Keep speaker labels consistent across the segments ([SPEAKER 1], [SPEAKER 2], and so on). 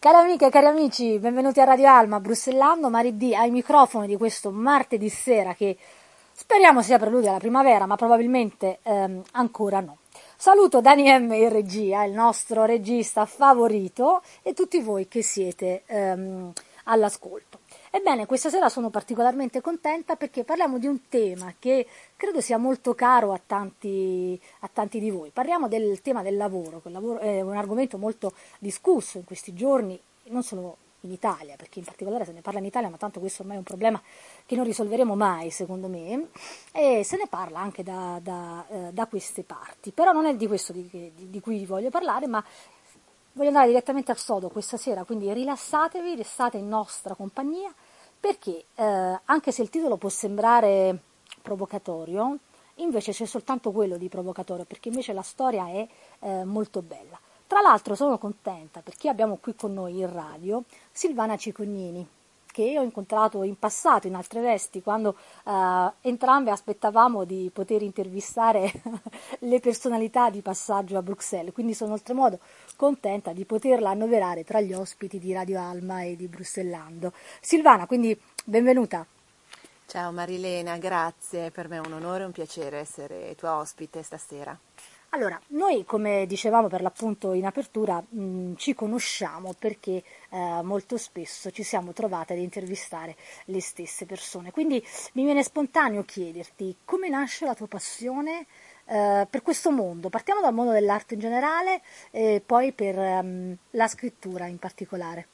[SPEAKER 1] Cari amiche e cari amici, benvenuti a Radio Alma, Brussellando, Mari D ai microfoni di questo martedì sera che speriamo sia preludio alla primavera, ma probabilmente ancora no. Saluto Dani M in regia, il nostro regista favorito, e tutti voi che siete all'ascolto. Ebbene, questa sera sono particolarmente contenta perché parliamo di un tema che credo sia molto caro a tanti di voi. Parliamo del tema del lavoro, che il lavoro è un argomento molto discusso in questi giorni, non solo in Italia, perché in particolare se ne parla in Italia, ma tanto questo ormai è un problema che non risolveremo mai, secondo me, e se ne parla anche da queste parti. Però non è di questo di cui voglio parlare, ma voglio andare direttamente al sodo questa sera, quindi rilassatevi, restate in nostra compagnia, perché anche se il titolo può sembrare provocatorio, invece c'è soltanto quello di provocatorio, perché invece la storia è molto bella. Tra l'altro sono contenta perché abbiamo qui con noi in radio Silvana Cicognini, che ho incontrato in passato in altre vesti, quando entrambe aspettavamo di poter intervistare le personalità di passaggio a Bruxelles, quindi sono oltremodo contenta di poterla annoverare tra gli ospiti di Radio Alma e di Brussellando. Silvana, quindi benvenuta.
[SPEAKER 2] Ciao Marilena, grazie, per me è un onore e un piacere essere tua ospite stasera.
[SPEAKER 1] Allora, noi come dicevamo per l'appunto in apertura ci conosciamo perché molto spesso ci siamo trovate ad intervistare le stesse persone, quindi mi viene spontaneo chiederti come nasce la tua passione per questo mondo. Partiamo dal mondo dell'arte in generale e poi per la scrittura in particolare.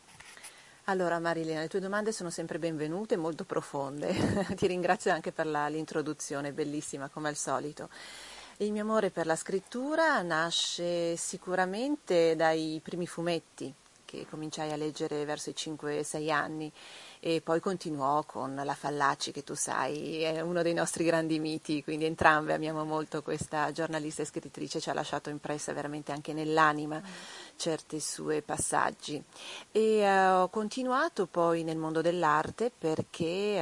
[SPEAKER 2] Allora Marilena, le tue domande sono sempre benvenute, molto profonde. Ti ringrazio anche per l'introduzione, bellissima come al solito. Il mio amore per la scrittura nasce sicuramente dai primi fumetti che cominciai a leggere verso i 5-6 anni e poi continuò con la Fallaci, che tu sai è uno dei nostri grandi miti, quindi entrambe amiamo molto questa giornalista e scrittrice, ci ha lasciato impressa veramente anche nell'anima certi suoi passaggi. E ho continuato poi nel mondo dell'arte perché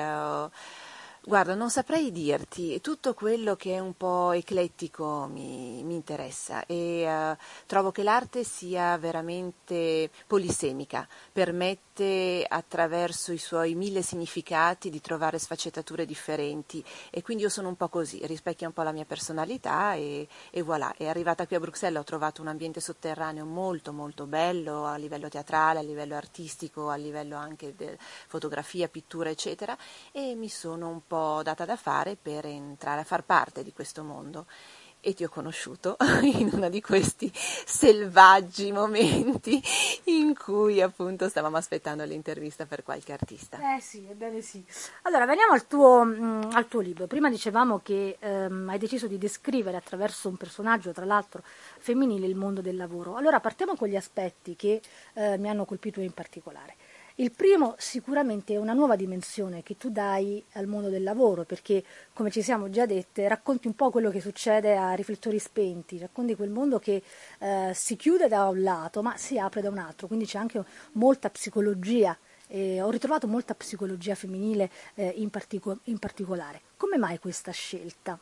[SPEAKER 2] guarda, non saprei dirti, tutto quello che è un po' eclettico mi interessa e trovo che l'arte sia veramente polisemica, permette attraverso i suoi 1000 significati di trovare sfaccettature differenti e quindi io sono un po' così, rispecchia un po' la mia personalità e voilà. E arrivata qui a Bruxelles ho trovato un ambiente sotterraneo molto molto bello a livello teatrale, a livello artistico, a livello anche di fotografia, pittura eccetera e mi sono un po' data da fare per entrare a far parte di questo mondo e ti ho conosciuto in uno di questi selvaggi momenti in cui appunto stavamo aspettando l'intervista per qualche artista.
[SPEAKER 1] Sì, ebbene sì. Allora, veniamo al tuo libro. Prima dicevamo che hai deciso di descrivere attraverso un personaggio, tra l'altro femminile, il mondo del lavoro. Allora, partiamo con gli aspetti che mi hanno colpito in particolare. Il primo sicuramente è una nuova dimensione che tu dai al mondo del lavoro, perché, come ci siamo già dette, racconti un po' quello che succede a riflettori spenti, racconti quel mondo che si chiude da un lato ma si apre da un altro, quindi c'è anche molta psicologia. Ho ritrovato molta psicologia femminile in particolare. Come mai questa scelta?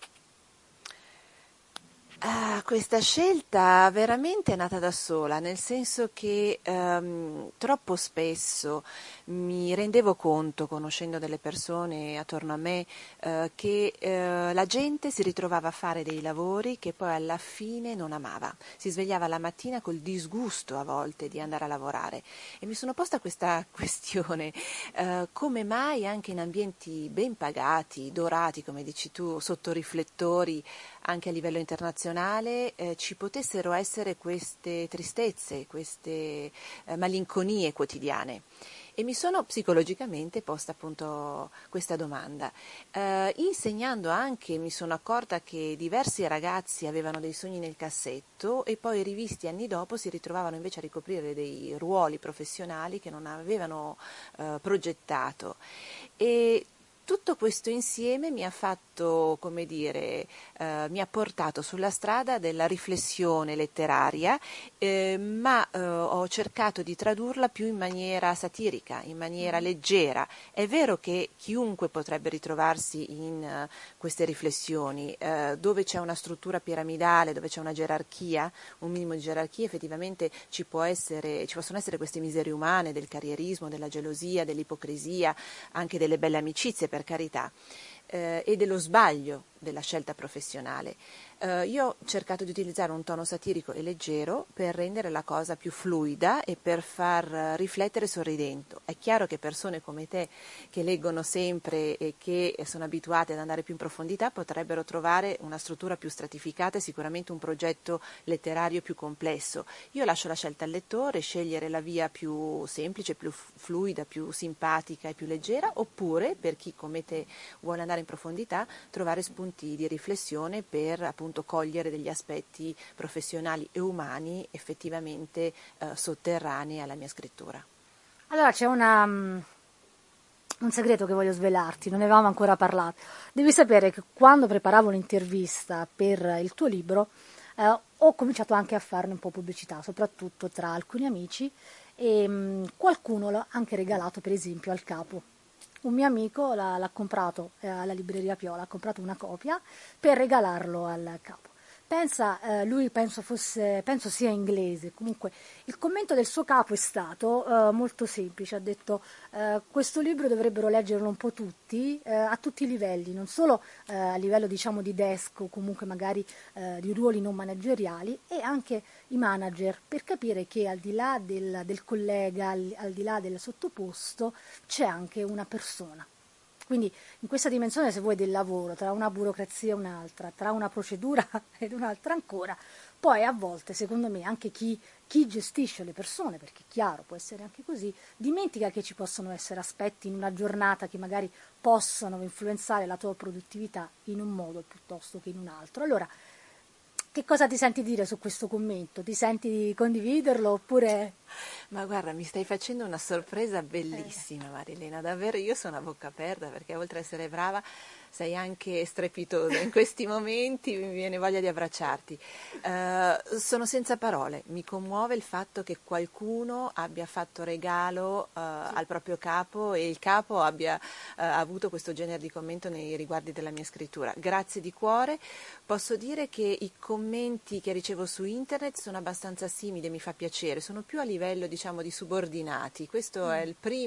[SPEAKER 2] Questa scelta veramente è nata da sola, nel senso che troppo spesso mi rendevo conto, conoscendo delle persone attorno a me, che la gente si ritrovava a fare dei lavori che poi alla fine non amava. Si svegliava la mattina col disgusto a volte di andare a lavorare e mi sono posta questa questione, come mai anche in ambienti ben pagati, dorati, come dici tu, sotto riflettori, anche a livello internazionale ci potessero essere queste tristezze, queste malinconie quotidiane. E mi sono psicologicamente posta appunto questa domanda. Insegnando anche mi sono accorta che diversi ragazzi avevano dei sogni nel cassetto e poi rivisti anni dopo si ritrovavano invece a ricoprire dei ruoli professionali che non avevano progettato. E tutto questo insieme mi ha fatto, come dire, mi ha portato sulla strada della riflessione letteraria, ma ho cercato di tradurla più in maniera satirica, in maniera leggera. È vero che chiunque potrebbe ritrovarsi in queste riflessioni, dove c'è una struttura piramidale, dove c'è una gerarchia, un minimo di gerarchia, effettivamente ci possono essere queste miserie umane del carrierismo, della gelosia, dell'ipocrisia, anche delle belle amicizie, per carità, e dello sbaglio della scelta professionale. Io ho cercato di utilizzare un tono satirico e leggero per rendere la cosa più fluida e per far riflettere sorridendo. È chiaro che persone come te, che leggono sempre e che sono abituate ad andare più in profondità, potrebbero trovare una struttura più stratificata e sicuramente un progetto letterario più complesso. Io lascio la scelta al lettore, scegliere la via più semplice, più fluida, più simpatica e più leggera, oppure, per chi come te vuole andare in profondità, trovare spunti di riflessione per appunto cogliere degli aspetti professionali e umani effettivamente sotterranei alla mia scrittura.
[SPEAKER 1] Allora c'è un segreto che voglio svelarti, non ne avevamo ancora parlato. Devi sapere che quando preparavo l'intervista per il tuo libro ho cominciato anche a farne un po' pubblicità, soprattutto tra alcuni amici, e qualcuno l'ha anche regalato per esempio al capo. Un mio amico l'ha comprato alla libreria Piola, ha comprato una copia per regalarlo al capo. Lui penso sia inglese, comunque il commento del suo capo è stato molto semplice, ha detto questo libro dovrebbero leggerlo un po' tutti, a tutti i livelli, non solo a livello diciamo di desk o comunque magari di ruoli non manageriali, e anche i manager, per capire che al di là del collega, al di là del sottoposto, c'è anche una persona. Quindi in questa dimensione, se vuoi, del lavoro, tra una burocrazia e un'altra, tra una procedura ed un'altra ancora, poi a volte, secondo me, anche chi gestisce le persone, perché è chiaro, può essere anche così, dimentica che ci possono essere aspetti in una giornata che magari possono influenzare la tua produttività in un modo piuttosto che in un altro. Allora, che cosa ti senti dire su questo commento? Ti senti di condividerlo oppure...
[SPEAKER 2] Ma guarda, mi stai facendo una sorpresa bellissima, Marilena, davvero io sono a bocca aperta perché oltre ad essere brava sei anche strepitosa. In questi momenti mi viene voglia di abbracciarti. Sono senza parole, mi commuove il fatto che qualcuno abbia fatto regalo al proprio capo e il capo abbia avuto questo genere di commento nei riguardi della mia scrittura. Grazie di cuore. Posso dire che i commenti che ricevo su internet sono abbastanza simili, mi fa piacere, sono più a livello diciamo di subordinati. Questo è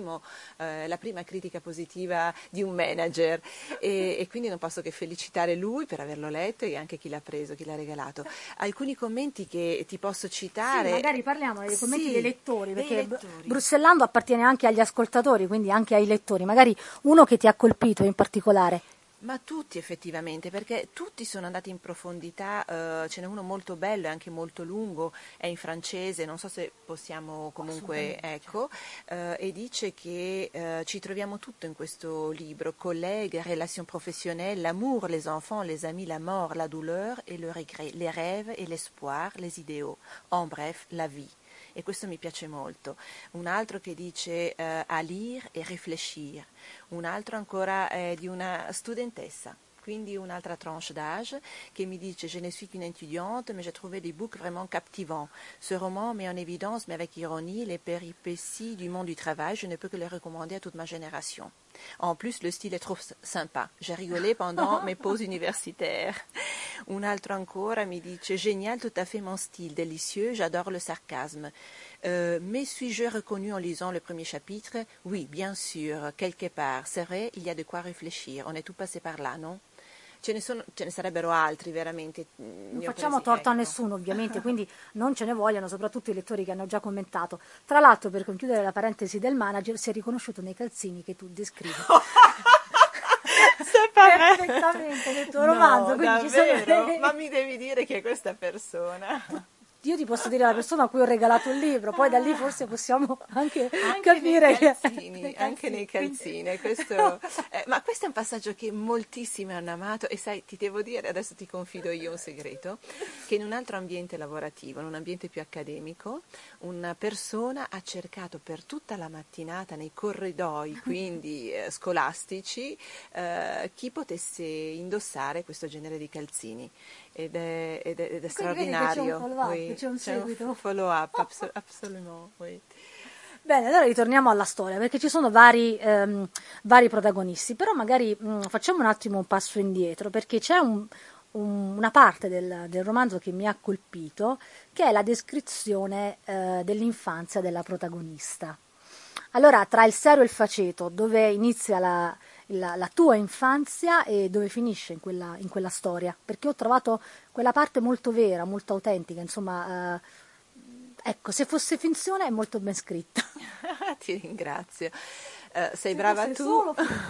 [SPEAKER 2] la prima critica positiva di un manager e quindi non posso che felicitare lui per averlo letto e anche chi l'ha preso, chi l'ha regalato. Alcuni commenti che ti posso citare.
[SPEAKER 1] Sì, magari parliamo dei commenti dei lettori, perché
[SPEAKER 2] lettori.
[SPEAKER 1] Bruxellando appartiene anche agli ascoltatori, quindi anche ai lettori. Magari uno che ti ha colpito in particolare.
[SPEAKER 2] Ma tutti effettivamente, perché tutti sono andati in profondità, ce n'è uno molto bello e anche molto lungo, è in francese, non so se possiamo comunque, ecco, e dice che ci troviamo tutto in questo libro, collègues, relations professionnelles, l'amour, les enfants, les amis, la mort, la douleur et le regret, les rêves et l'espoir, les idéaux, en bref, la vie. E questo mi piace molto. Un altro che dice à lire et réfléchir, un altro ancora è di una studentessa, quindi un'altra tranche d'âge che mi dice je ne suis qu'une étudiante mais j'ai trouvé des books vraiment captivants. Ce roman met en évidence mais avec ironie les péripéties du monde du travail, je ne peux que le recommander à toute ma génération. En plus, le style est trop sympa. J'ai rigolé pendant mes pauses universitaires. Un altro ancora mi dice génial, tout à fait mon style, délicieux, j'adore le sarcasme. Mais suis-je reconnu en lisant le premier chapitre? Oui, bien sûr, quelque part. C'est vrai, il y a de quoi réfléchir. On est tout passé par là, non? Ce ne sarebbero altri veramente.
[SPEAKER 1] Non facciamo torto a nessuno ovviamente, quindi non ce ne vogliono, soprattutto i lettori che hanno già commentato. Tra l'altro, per conchiudere la parentesi del manager, si è riconosciuto nei calzini che tu descrivi. Perfettamente nel tuo romanzo.
[SPEAKER 2] Davvero? Ma mi devi dire che è questa persona.
[SPEAKER 1] io ti posso dire la persona a cui ho regalato il libro, poi da lì forse possiamo anche capire
[SPEAKER 2] anche nei calzini. Questo, ma questo è un passaggio che moltissimi hanno amato e sai, ti devo dire, adesso ti confido io un segreto, che in un altro ambiente lavorativo, in un ambiente più accademico, una persona ha cercato per tutta la mattinata nei corridoi, quindi scolastici, chi potesse indossare questo genere di calzini. Ed è straordinario.
[SPEAKER 1] C'è un seguito.
[SPEAKER 2] Follow up, absolument, oui.
[SPEAKER 1] Bene, allora ritorniamo alla storia, perché ci sono vari protagonisti, però magari facciamo un attimo un passo indietro, perché c'è una parte del romanzo che mi ha colpito, che è la descrizione dell'infanzia della protagonista. Allora, tra il serio e il faceto, dove inizia la tua infanzia e dove finisce in quella storia? Perché ho trovato quella parte molto vera, molto autentica, insomma, ecco, se fosse finzione è molto ben scritta.
[SPEAKER 2] Ti ringrazio. Sei brava tu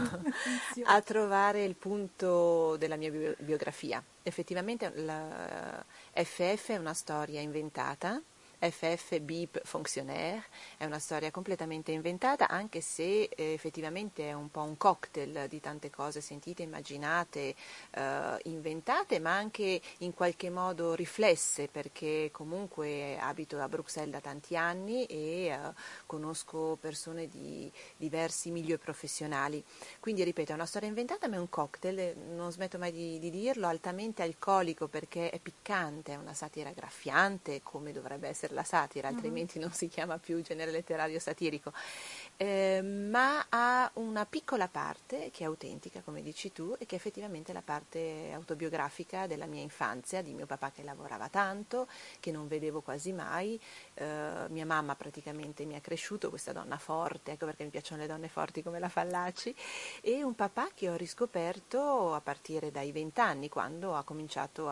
[SPEAKER 2] a trovare il punto della mia biografia. Effettivamente la FF è una storia inventata. FF Beep Fonctionnaire è una storia completamente inventata, anche se effettivamente è un po' un cocktail di tante cose sentite, immaginate, inventate, ma anche in qualche modo riflesse, perché comunque abito a Bruxelles da tanti anni e conosco persone di diversi milieu professionali. Quindi ripeto, è una storia inventata, ma è un cocktail, non smetto mai di dirlo, altamente alcolico perché è piccante, è una satira graffiante, come dovrebbe essere la satira, altrimenti non si chiama più genere letterario satirico, ma ha una piccola parte che è autentica, come dici tu, e che è effettivamente la parte autobiografica della mia infanzia, di mio papà che lavorava tanto, che non vedevo quasi mai, mia mamma praticamente mi ha cresciuto, questa donna forte, ecco perché mi piacciono le donne forti come la Fallaci, e un papà che ho riscoperto a partire dai 20 anni, quando ha cominciato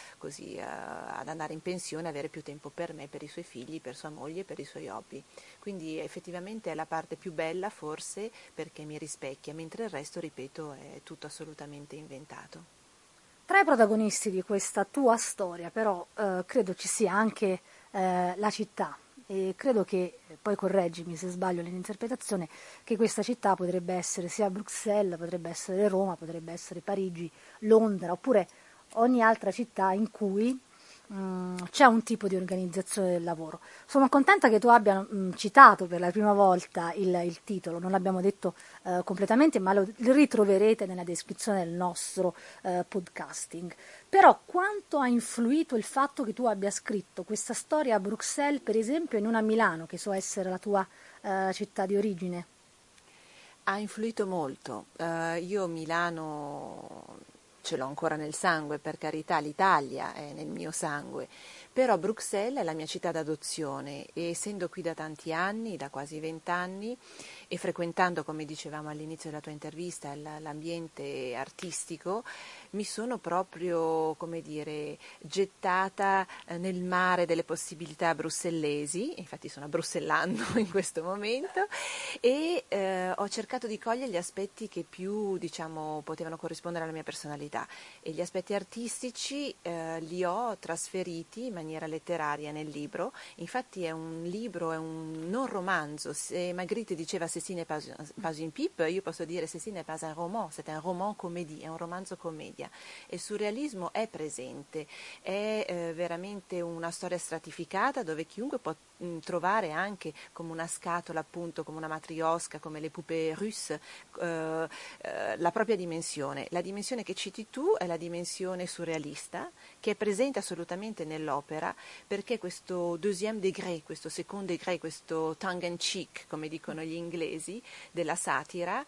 [SPEAKER 2] ad andare in pensione, avere più tempo per me, per i suoi figli, per sua moglie, per i suoi hobby. Quindi effettivamente è la parte più bella forse perché mi rispecchia, mentre il resto, ripeto, è tutto assolutamente inventato.
[SPEAKER 1] Tra i protagonisti di questa tua storia, però, credo ci sia anche la città, e credo che, poi correggimi se sbaglio nell'interpretazione, che questa città potrebbe essere sia Bruxelles, potrebbe essere Roma, potrebbe essere Parigi, Londra, oppure ogni altra città in cui c'è un tipo di organizzazione del lavoro. Sono contenta che tu abbia citato per la prima volta il titolo, non l'abbiamo detto completamente, ma lo ritroverete nella descrizione del nostro podcasting. Però quanto ha influito il fatto che tu abbia scritto questa storia a Bruxelles, per esempio, e non a Milano, che so essere la tua città di origine?
[SPEAKER 2] Ha influito molto. Io Milano ce l'ho ancora nel sangue, per carità, l'Italia è nel mio sangue, però Bruxelles è la mia città d'adozione e essendo qui da tanti anni, da quasi 20 anni, e frequentando, come dicevamo all'inizio della tua intervista, l'ambiente artistico, mi sono proprio, come dire, gettata nel mare delle possibilità brussellesi, infatti sono a Brussellando in questo momento, e ho cercato di cogliere gli aspetti che più, diciamo, potevano corrispondere alla mia personalità e gli aspetti artistici li ho trasferiti in maniera letteraria nel libro. Infatti è un libro, è un non romanzo. Se Magritte diceva Ceci n'est pas une pipe, io posso dire Ceci n'est pas un roman, c'est un roman comédie, è un romanzo commedia. E il surrealismo è presente, è veramente una storia stratificata dove chiunque può trovare anche come una scatola, appunto, come una matriosca, come le pupe russe, la propria dimensione. La dimensione che citi tu è la dimensione surrealista, che è presente assolutamente nell'opera, perché questo deuxième degré, questo second degré, questo tongue in cheek, come dicono gli inglesi, della satira,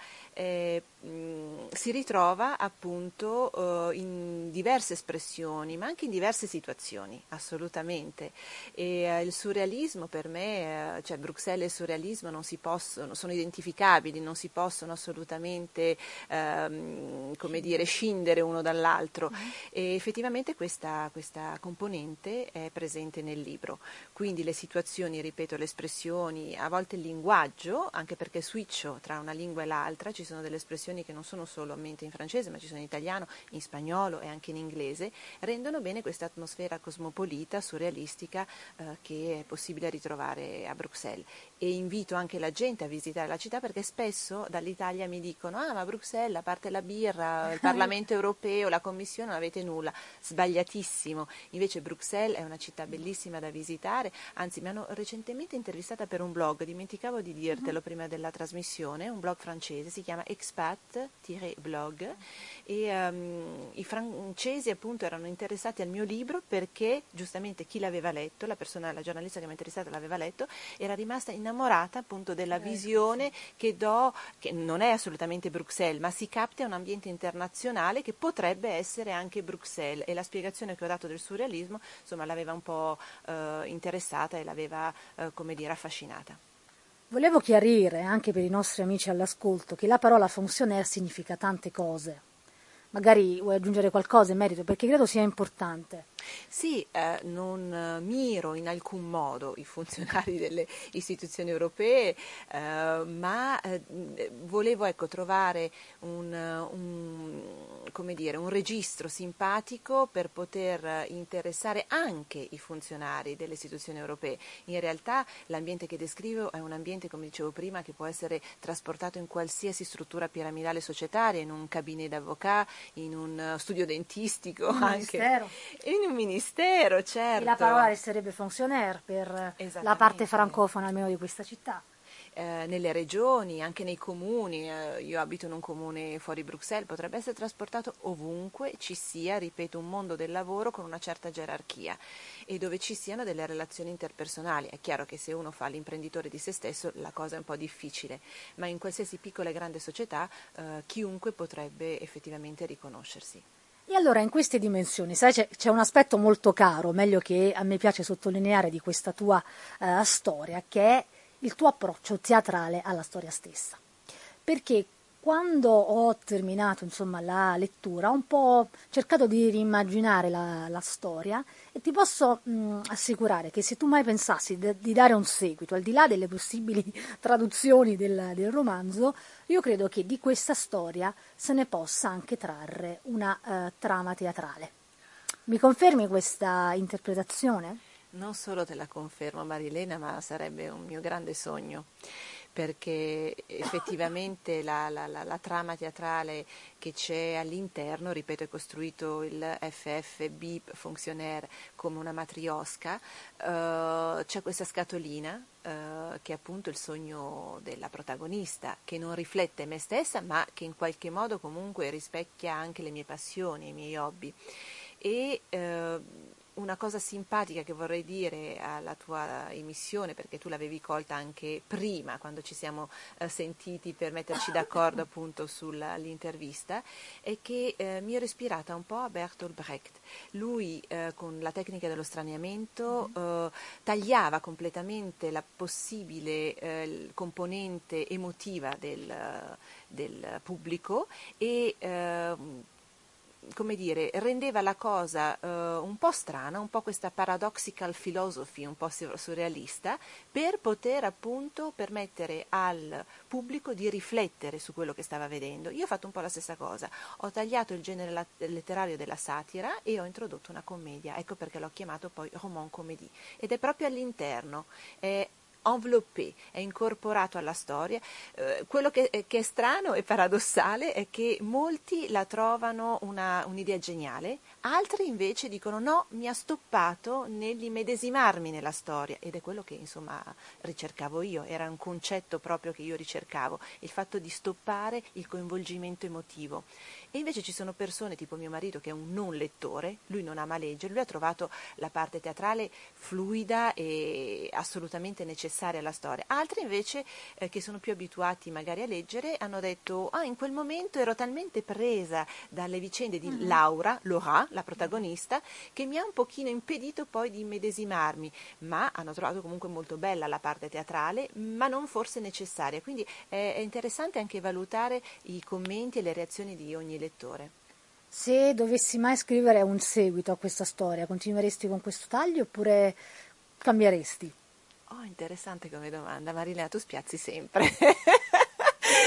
[SPEAKER 2] si ritrova appunto in diverse espressioni, ma anche in diverse situazioni, assolutamente. E il surrealismo per me, cioè Bruxelles e il surrealismo non si possono, sono identificabili, non si possono assolutamente come dire, scindere uno dall'altro. E effettivamente questa componente è presente nel libro. Quindi le situazioni, ripeto, le espressioni, a volte il linguaggio, anche perché switcho tra una lingua e l'altra, ci sono delle espressioni traduzioni che non sono solamente in francese, ma ci sono in italiano, in spagnolo e anche in inglese, rendono bene questa atmosfera cosmopolita, surrealistica, che è possibile ritrovare a Bruxelles. E invito anche la gente a visitare la città, perché spesso dall'Italia mi dicono: ah, ma Bruxelles, a parte la birra, il Parlamento europeo, la Commissione, non avete nulla. Sbagliatissimo. Invece Bruxelles è una città bellissima da visitare, anzi mi hanno recentemente intervistata per un blog, dimenticavo di dirtelo prima della trasmissione, un blog francese, si chiama Expat-blog, e i francesi appunto erano interessati al mio libro perché giustamente chi l'aveva letto, la giornalista che mi ha interessato l'aveva letto, era rimasta innamorata appunto della visione che do, che non è assolutamente Bruxelles, ma si capta un ambiente internazionale che potrebbe essere anche Bruxelles, e la spiegazione che ho dato del surrealismo insomma l'aveva un po' interessata e l'aveva come dire affascinata.
[SPEAKER 1] Volevo chiarire anche per i nostri amici all'ascolto che la parola fonctionnaire significa tante cose. Magari vuoi aggiungere qualcosa in merito, perché credo sia importante.
[SPEAKER 2] Sì, non miro in alcun modo i funzionari delle istituzioni europee, ma volevo trovare come dire, un registro simpatico per poter interessare anche i funzionari delle istituzioni europee. In realtà l'ambiente che descrivo è un ambiente, come dicevo prima, che può essere trasportato in qualsiasi struttura piramidale societaria, in un cabinet d'avocat, in un studio dentistico,
[SPEAKER 1] Un
[SPEAKER 2] anche
[SPEAKER 1] ministero.
[SPEAKER 2] in un ministero, certo.
[SPEAKER 1] E la parola resterebbe fonctionnaire per la parte francofona almeno di questa città.
[SPEAKER 2] Nelle regioni, anche nei comuni, io abito in un comune fuori Bruxelles, potrebbe essere trasportato ovunque ci sia, ripeto, un mondo del lavoro con una certa gerarchia e dove ci siano delle relazioni interpersonali. È chiaro che se uno fa l'imprenditore di se stesso la cosa è un po' difficile, ma in qualsiasi piccola e grande società chiunque potrebbe effettivamente riconoscersi.
[SPEAKER 1] E allora in queste dimensioni, sai, c'è un aspetto molto caro, meglio che a me piace sottolineare di questa tua storia, che è il tuo approccio teatrale alla storia stessa. Perché quando ho terminato insomma la lettura ho un po' cercato di rimmaginare la storia e ti posso assicurare che se tu mai pensassi di dare un seguito, al di là delle possibili traduzioni del romanzo, io credo che di questa storia se ne possa anche trarre una trama teatrale. Mi confermi questa interpretazione?
[SPEAKER 2] Non solo te la confermo, Marilena, ma sarebbe un mio grande sogno, perché effettivamente la trama teatrale che c'è all'interno, ripeto, è costruito il FF BIP Fonctionnaire come una matriosca, c'è questa scatolina che è appunto il sogno della protagonista, che non riflette me stessa, ma che in qualche modo comunque rispecchia anche le mie passioni, i miei hobby. E una cosa simpatica che vorrei dire alla tua emissione, perché tu l'avevi colta anche prima, quando ci siamo sentiti per metterci d'accordo appunto sull'intervista, è che mi ero ispirata un po' a Bertolt Brecht. Lui con la tecnica dello straniamento tagliava completamente la possibile componente emotiva del pubblico e come dire, rendeva la cosa un po' strana, un po' questa paradoxical philosophy, un po' surrealista, per poter appunto permettere al pubblico di riflettere su quello che stava vedendo. Io ho fatto un po' la stessa cosa, ho tagliato il genere letterario della satira e ho introdotto una commedia, ecco perché l'ho chiamato poi roman comédie, ed è proprio all'interno, è enveloppé, è incorporato alla storia. Quello che è strano e paradossale è che molti la trovano un'idea geniale, altri invece dicono no, mi ha stoppato nell'immedesimarmi nella storia, ed è quello che insomma ricercavo io, era un concetto proprio che io ricercavo, il fatto di stoppare il coinvolgimento emotivo. E invece ci sono persone tipo mio marito che è un non lettore, lui non ama leggere, lui ha trovato la parte teatrale fluida e assolutamente necessaria alla storia. Altri invece che sono più abituati magari a leggere hanno detto in quel momento ero talmente presa dalle vicende di Laura, la protagonista, che mi ha un pochino impedito poi di immedesimarmi, ma hanno trovato comunque molto bella la parte teatrale, ma non forse necessaria. Quindi è interessante anche valutare i commenti e le reazioni di ogni lettore.
[SPEAKER 1] Se dovessi mai scrivere un seguito a questa storia, continueresti con questo taglio oppure cambieresti?
[SPEAKER 2] Oh, interessante come domanda, Marilena, tu spiazzi sempre.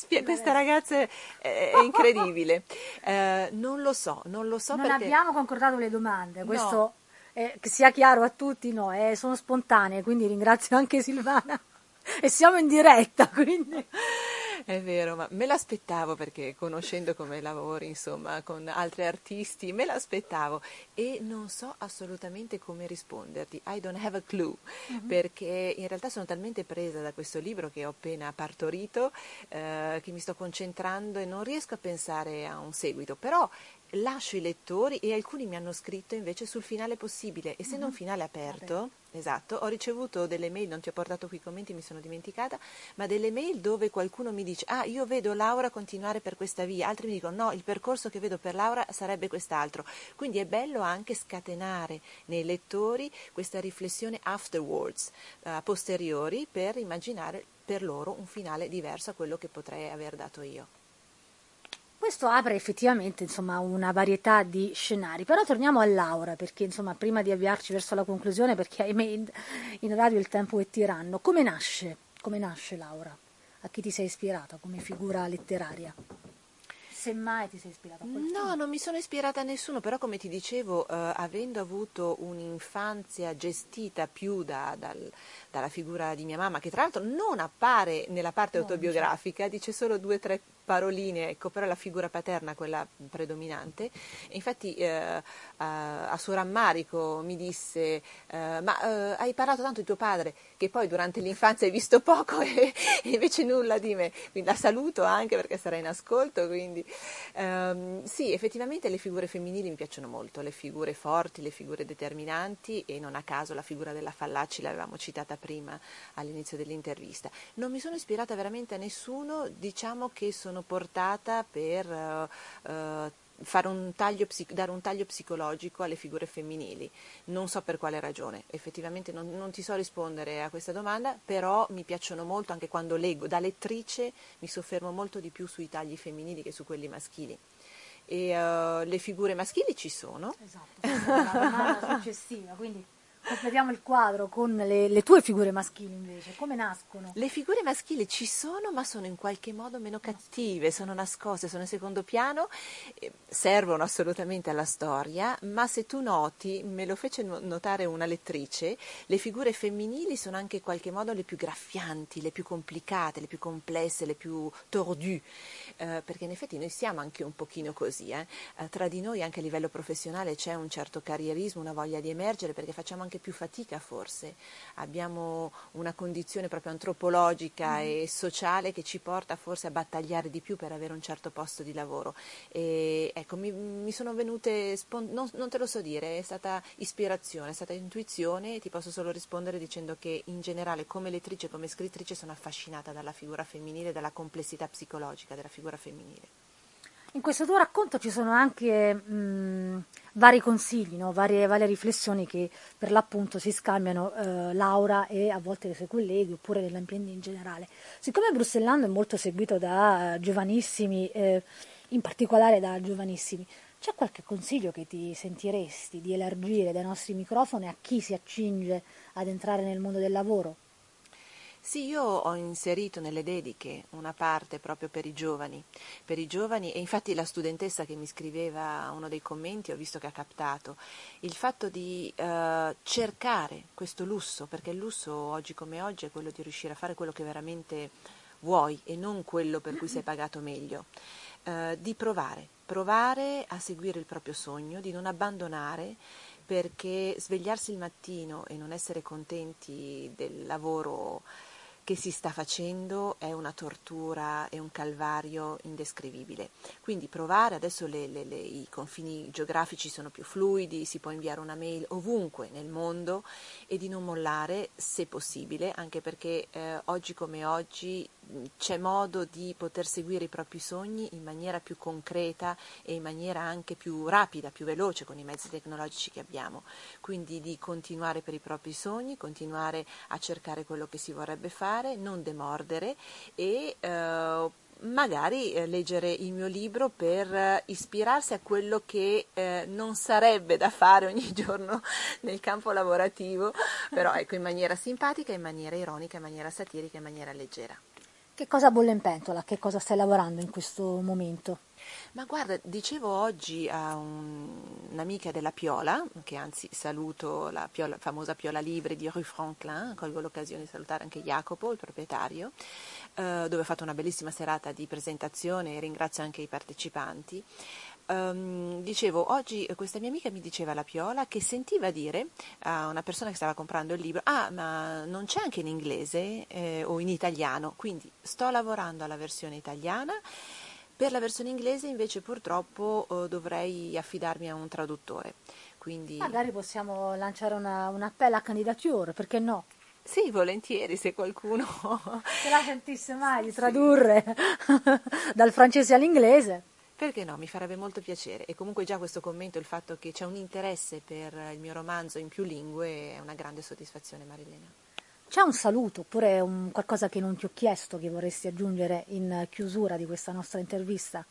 [SPEAKER 2] Questa ragazza è incredibile. Non lo so
[SPEAKER 1] Non
[SPEAKER 2] perché...
[SPEAKER 1] abbiamo concordato le domande,
[SPEAKER 2] No.
[SPEAKER 1] questo che sia chiaro a tutti, no, sono spontanee, quindi ringrazio anche Silvana e siamo in diretta, quindi...
[SPEAKER 2] È vero, ma me l'aspettavo perché conoscendo come lavori, insomma, con altri artisti, me l'aspettavo e non so assolutamente come risponderti. I don't have a clue, perché in realtà sono talmente presa da questo libro che ho appena partorito, che mi sto concentrando e non riesco a pensare a un seguito, però lascio i lettori e alcuni mi hanno scritto invece sul finale possibile, essendo un finale aperto. Esatto, ho ricevuto delle mail, non ti ho portato qui i commenti, mi sono dimenticata, ma delle mail dove qualcuno mi dice io vedo Laura continuare per questa via, altri mi dicono no, il percorso che vedo per Laura sarebbe quest'altro, quindi è bello anche scatenare nei lettori questa riflessione afterwards, a posteriori, per immaginare per loro un finale diverso a quello che potrei aver dato io.
[SPEAKER 1] Questo apre effettivamente, insomma, una varietà di scenari, però torniamo a Laura, perché insomma, prima di avviarci verso la conclusione, perché ahimè in radio il tempo è tiranno, come nasce? Come nasce Laura? A chi ti sei ispirata come figura letteraria? Se mai ti sei ispirata a qualcuno?
[SPEAKER 2] No, non mi sono ispirata a nessuno, però come ti dicevo, avendo avuto un'infanzia gestita più dalla figura di mia mamma, che tra l'altro non appare nella parte autobiografica, dice solo 2 o 3 paroline, ecco, però la figura paterna, quella predominante. E infatti a suo rammarico mi disse, hai parlato tanto di tuo padre, che poi durante l'infanzia hai visto poco e invece nulla di me. Quindi la saluto anche perché sarà in ascolto, quindi... sì, effettivamente le figure femminili mi piacciono molto, le figure forti, le figure determinanti, e non a caso la figura della Fallaci l'avevamo citata prima all'inizio dell'intervista. Non mi sono ispirata veramente a nessuno, diciamo che sono portata per dare un taglio psicologico alle figure femminili. Non so per quale ragione, effettivamente non ti so rispondere a questa domanda, però mi piacciono molto, anche quando leggo, da lettrice mi soffermo molto di più sui tagli femminili che su quelli maschili. E le figure maschili ci sono.
[SPEAKER 1] Esatto, questa è la domanda successiva, quindi completiamo il quadro con le tue figure maschili invece, come nascono?
[SPEAKER 2] Le figure maschili ci sono, ma sono in qualche modo meno cattive, sono nascoste, sono in secondo piano, servono assolutamente alla storia, ma se tu noti, me lo fece notare una lettrice, le figure femminili sono anche in qualche modo le più graffianti, le più complicate, le più complesse, le più tordue, perché in effetti noi siamo anche un pochino così, tra di noi anche a livello professionale c'è un certo carrierismo, una voglia di emergere, perché facciamo anche più fatica forse, abbiamo una condizione proprio antropologica e sociale che ci porta forse a battagliare di più per avere un certo posto di lavoro. E ecco, mi sono venute, non te lo so dire, è stata ispirazione, è stata intuizione, e ti posso solo rispondere dicendo che in generale come lettrice, come scrittrice sono affascinata dalla figura femminile, dalla complessità psicologica della figura femminile.
[SPEAKER 1] In questo tuo racconto ci sono anche vari consigli, no? varie riflessioni che per l'appunto si scambiano Laura e a volte le sue colleghe oppure nell'ambiente in generale. Siccome Brussellando è molto seguito da giovanissimi, in particolare da giovanissimi, c'è qualche consiglio che ti sentiresti di elargire dai nostri microfoni a chi si accinge ad entrare nel mondo del lavoro?
[SPEAKER 2] Sì, io ho inserito nelle dediche una parte proprio per i giovani, e infatti la studentessa che mi scriveva uno dei commenti ho visto che ha captato il fatto di cercare questo lusso, perché il lusso oggi come oggi è quello di riuscire a fare quello che veramente vuoi e non quello per cui sei pagato meglio, di provare a seguire il proprio sogno, di non abbandonare, perché svegliarsi il mattino e non essere contenti del lavoro che si sta facendo è una tortura, è un calvario indescrivibile. Quindi provare, adesso i confini geografici sono più fluidi, si può inviare una mail ovunque nel mondo, e di non mollare se possibile, anche perché oggi come oggi c'è modo di poter seguire i propri sogni in maniera più concreta e in maniera anche più rapida, più veloce con i mezzi tecnologici che abbiamo. Quindi di continuare per i propri sogni, continuare a cercare quello che si vorrebbe fare, non demordere e magari leggere il mio libro per ispirarsi a quello che non sarebbe da fare ogni giorno nel campo lavorativo, però ecco, in maniera simpatica, in maniera ironica, in maniera satirica, in maniera leggera.
[SPEAKER 1] Che cosa bolle in pentola? Che cosa stai lavorando in questo momento?
[SPEAKER 2] Ma guarda, dicevo oggi a un'amica della Piola, che anzi saluto, la famosa Piola Libri di Rue Franklin, colgo l'occasione di salutare anche Jacopo, il proprietario, dove ho fatto una bellissima serata di presentazione e ringrazio anche i partecipanti. Dicevo, oggi questa mia amica mi diceva, la Piola, che sentiva dire a una persona che stava comprando il libro: ah, ma non c'è anche in inglese o in italiano? Quindi sto lavorando alla versione italiana. Per la versione inglese invece purtroppo dovrei affidarmi a un traduttore. Quindi
[SPEAKER 1] Magari possiamo lanciare un appello a candidature, perché no?
[SPEAKER 2] sì, volentieri, se qualcuno
[SPEAKER 1] Se la sentisse mai di
[SPEAKER 2] sì.
[SPEAKER 1] tradurre dal francese all'inglese.
[SPEAKER 2] Perché no, mi farebbe molto piacere. E comunque già questo commento, il fatto che c'è un interesse per il mio romanzo in più lingue, è una grande soddisfazione, Marilena.
[SPEAKER 1] C'è un saluto oppure qualcosa che non ti ho chiesto che vorresti aggiungere in chiusura di questa nostra intervista?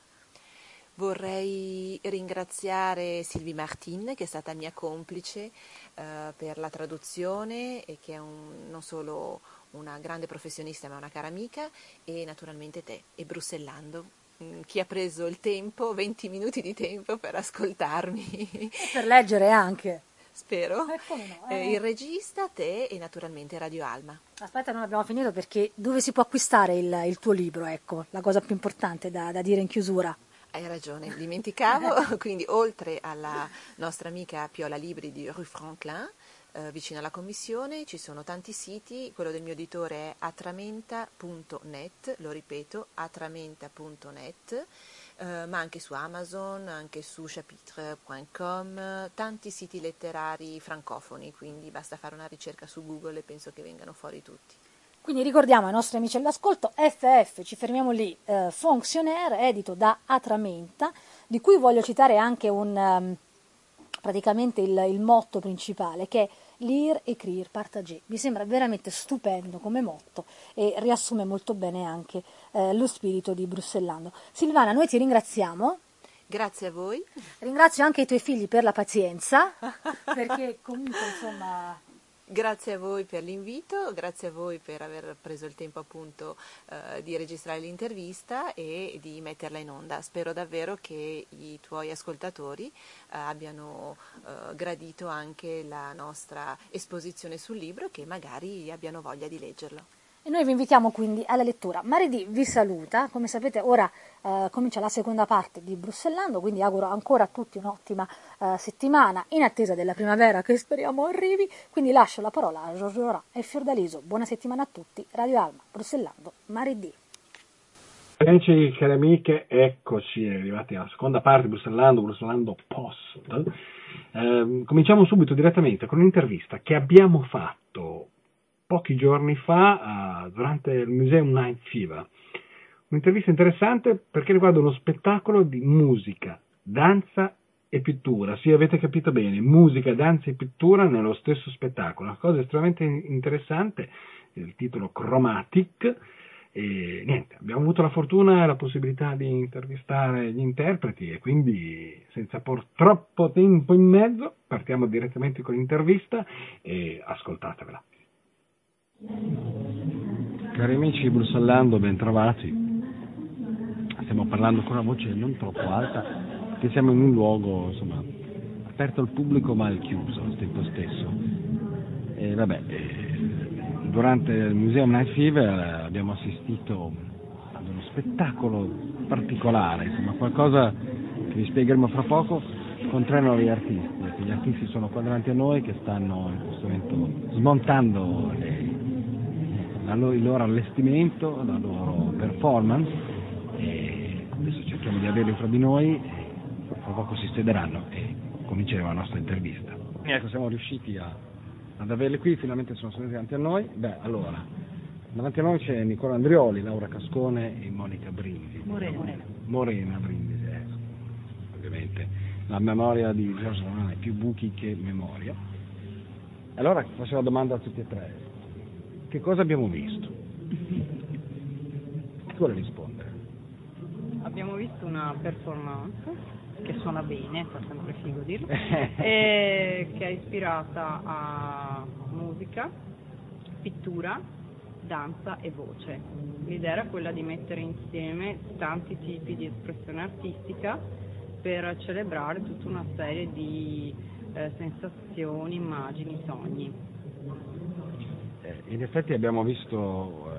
[SPEAKER 2] Vorrei ringraziare Sylvie Martin, che è stata mia complice per la traduzione e che è non solo una grande professionista ma una cara amica, e naturalmente te e Brussellando, chi ha preso il tempo, 20 minuti di tempo per ascoltarmi.
[SPEAKER 1] E per leggere anche.
[SPEAKER 2] Spero.
[SPEAKER 1] Come no?
[SPEAKER 2] Il regista, te e naturalmente Radio Alma.
[SPEAKER 1] Aspetta, non abbiamo finito, perché dove si può acquistare il tuo libro? Ecco, la cosa più importante da dire in chiusura.
[SPEAKER 2] Hai ragione, dimenticavo, quindi oltre alla nostra amica Piola Libri di Rue Franklin, vicino alla Commissione, ci sono tanti siti. Quello del mio editore è atramenta.net, lo ripeto, atramenta.net, ma anche su Amazon, anche su chapitre.com, tanti siti letterari francofoni, quindi basta fare una ricerca su Google e penso che vengano fuori tutti.
[SPEAKER 1] Quindi ricordiamo ai nostri amici all'ascolto, FF, ci fermiamo lì, Fonctionnaire, edito da Atramenta, di cui voglio citare anche praticamente il motto principale, che è Lire, écrire, partager. Mi sembra veramente stupendo come motto e riassume molto bene anche lo spirito di Brussellando. Silvana, noi ti ringraziamo.
[SPEAKER 2] Grazie a voi.
[SPEAKER 1] Ringrazio anche i tuoi figli per la pazienza, perché comunque insomma...
[SPEAKER 2] Grazie a voi per l'invito, grazie a voi per aver preso il tempo appunto di registrare l'intervista e di metterla in onda. Spero davvero che i tuoi ascoltatori abbiano gradito anche la nostra esposizione sul libro e che magari abbiano voglia di leggerlo.
[SPEAKER 1] E noi vi invitiamo quindi alla lettura. Maridi vi saluta, come sapete ora comincia la seconda parte di Brussellando, quindi auguro ancora a tutti un'ottima settimana in attesa della primavera che speriamo arrivi, quindi lascio la parola a Giorgio Oran e Fiordaliso. Buona settimana a tutti, Radio Alma, Brussellando, Maridi.
[SPEAKER 3] Amici, cari amiche, eccoci arrivati alla seconda parte di Brussellando Post. Cominciamo subito direttamente con un'intervista che abbiamo fatto pochi giorni fa durante il Museum Night Fever. Un'intervista interessante perché riguarda uno spettacolo di musica, danza e pittura. Sì, avete capito bene, musica, danza e pittura nello stesso spettacolo. Una cosa estremamente interessante, il titolo Chromatic. E niente, abbiamo avuto la fortuna e la possibilità di intervistare gli interpreti e quindi senza por troppo tempo in mezzo partiamo direttamente con l'intervista e ascoltatevela.
[SPEAKER 4] Cari amici di Brussellando, ben trovati. Stiamo parlando con una voce non troppo alta, perché siamo in un luogo insomma aperto al pubblico ma al chiuso al tempo stesso. E durante il Museum Night Fever abbiamo assistito ad uno spettacolo particolare, insomma qualcosa che vi spiegheremo fra poco, con 3 nuovi artisti. Gli artisti sono qua davanti a noi che stanno in questo momento smontando il loro allestimento, la loro performance, e adesso cerchiamo di averli fra di noi e fra poco si sederanno e cominceremo la nostra intervista. Ecco, siamo riusciti ad averli qui, finalmente sono seduti davanti a noi. Allora, davanti a noi c'è Nicola Andrioli, Laura Cascone e Monica Brindisi. Morena Brindisi, ovviamente. La memoria di Giorgio non è più buchi che memoria. Allora faccio la domanda a tutti e 3. Che cosa abbiamo visto? Chi vuole rispondere?
[SPEAKER 5] Abbiamo visto una performance che suona bene, fa sempre figo dirlo, che è ispirata a musica, pittura, danza e voce. L'idea era quella di mettere insieme tanti tipi di espressione artistica per celebrare tutta una serie di sensazioni, immagini, sogni.
[SPEAKER 4] In effetti abbiamo visto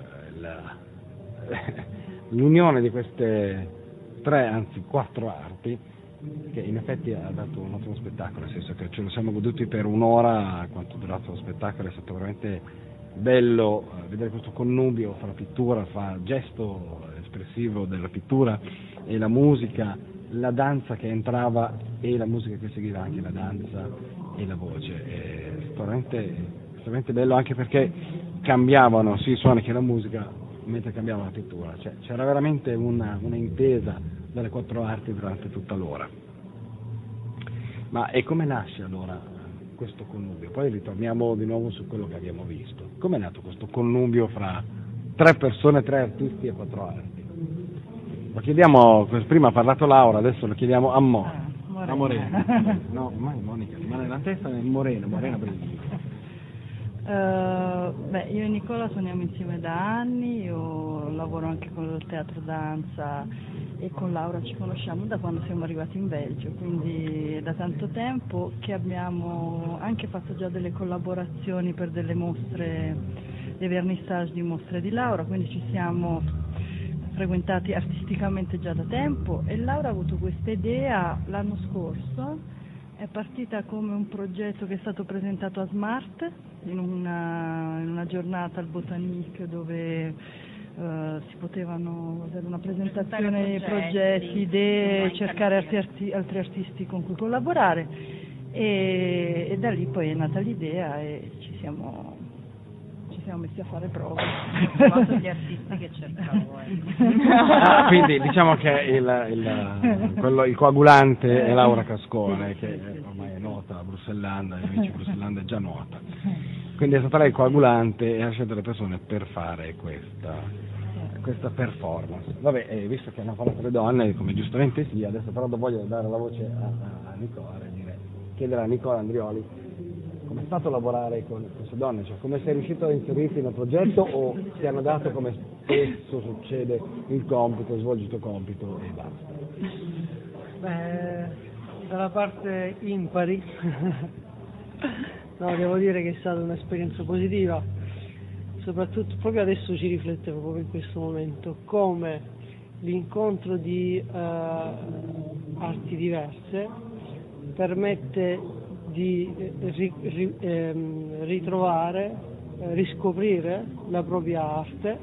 [SPEAKER 4] l'unione di queste 3, anzi 4 arti, che in effetti ha dato un ottimo spettacolo, nel senso che ce lo siamo goduti per un'ora, quanto è durato lo spettacolo. È stato veramente bello vedere questo connubio fra pittura, fra gesto espressivo della pittura e la musica, la danza che entrava e la musica che seguiva anche la danza e la voce. È stato veramente bello, anche perché cambiavano sia i suoni che la musica mentre cambiava la pittura, cioè, c'era veramente una intesa delle 4 arti durante tutta l'ora. Ma e come nasce allora questo connubio? Poi ritorniamo di nuovo su quello che abbiamo visto. Come è nato questo connubio fra 3 persone, 3 artisti e 4 arti? Lo chiediamo, prima ha parlato Laura, adesso lo chiediamo a Morena. No, mai Monica, ma nella testa è Morena Brindisi.
[SPEAKER 6] Io e Nicola suoniamo insieme da anni, io lavoro anche con il teatro danza e con Laura ci conosciamo da quando siamo arrivati in Belgio, quindi è da tanto tempo che abbiamo anche fatto già delle collaborazioni per delle mostre, dei vernissage di mostre di Laura, quindi ci siamo frequentati artisticamente già da tempo e Laura ha avuto questa idea l'anno scorso. È partita come un progetto che è stato presentato a Smart in una giornata al Botanique dove si potevano avere una presentazione di progetti, idee, cercare altri artisti con cui collaborare e da lì poi è nata l'idea e ci siamo messi a fare prove.
[SPEAKER 5] Trovato gli artisti che cercavo.
[SPEAKER 4] Quindi diciamo che il coagulante è Laura Cascone, che ormai è nota a Bruxellanda, agli amici Bruxellanda è già nota. Quindi è stata lei il coagulante e ha scelto le persone per fare questa performance. Vabbè, visto che hanno parlato le donne, come giustamente sia, adesso però voglio dare la voce a Nicola e chiedere a Nicola Andrioli come è stato lavorare con queste donne, cioè come sei riuscito a inserirti nel progetto o ti hanno dato, come spesso succede, il compito, svolgi il tuo compito e basta?
[SPEAKER 7] Dalla parte impari, no, devo dire che è stata un'esperienza positiva, soprattutto proprio adesso ci riflettevo proprio in questo momento, come l'incontro di arti diverse permette di ritrovare, riscoprire la propria arte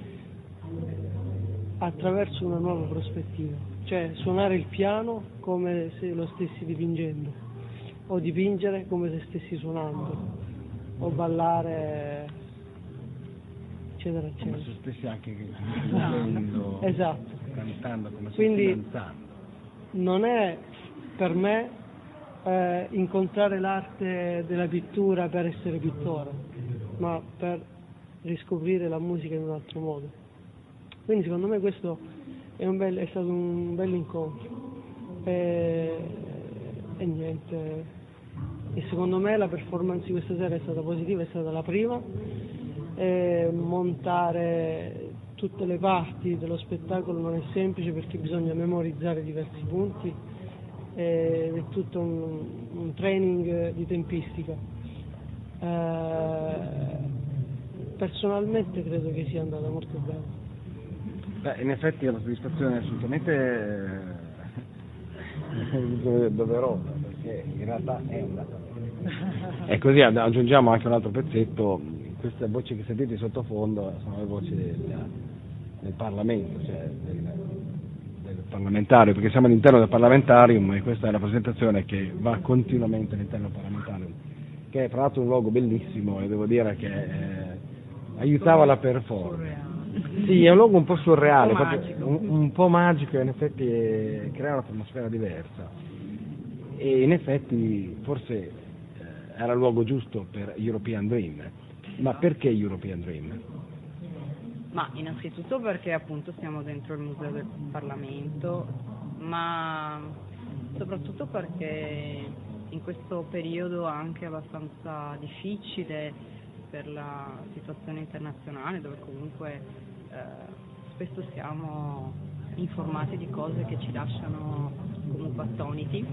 [SPEAKER 7] attraverso una nuova prospettiva, cioè suonare il piano come se lo stessi dipingendo, o dipingere come se stessi suonando, o ballare, eccetera, eccetera.
[SPEAKER 4] Come se stessi anche muovendo,
[SPEAKER 7] esatto,
[SPEAKER 4] cantando, come se
[SPEAKER 7] quindi
[SPEAKER 4] stessi danzando.
[SPEAKER 7] Non è per me incontrare l'arte della pittura per essere pittore, ma per riscoprire la musica in un altro modo. Quindi secondo me questo è stato un bel incontro e niente, e secondo me la performance di questa sera è stata positiva, è stata la prima, montare tutte le parti dello spettacolo non è semplice perché bisogna memorizzare diversi punti ed è tutto un training di tempistica. Personalmente credo che sia andata molto bene.
[SPEAKER 4] Beh, in effetti è una soddisfazione assolutamente doverosa, perché in realtà è andata bene. E così aggiungiamo anche un altro pezzetto: queste voci che sentite sottofondo sono le voci del Parlamento, cioè del parlamentario, perché siamo all'interno del Parlamentarium e questa è la presentazione che va continuamente all'interno del Parlamentarium, che è tra l'altro un luogo bellissimo e devo dire che aiutava la performance. Sì, è un luogo un po' surreale, un po' magico, e in effetti crea un'atmosfera diversa e in effetti forse era il luogo giusto per European Dream. Ma perché European Dream?
[SPEAKER 5] Ma innanzitutto perché appunto siamo dentro il Museo del Parlamento, ma soprattutto perché in questo periodo anche abbastanza difficile per la situazione internazionale, dove comunque spesso siamo informati di cose che ci lasciano comunque attoniti.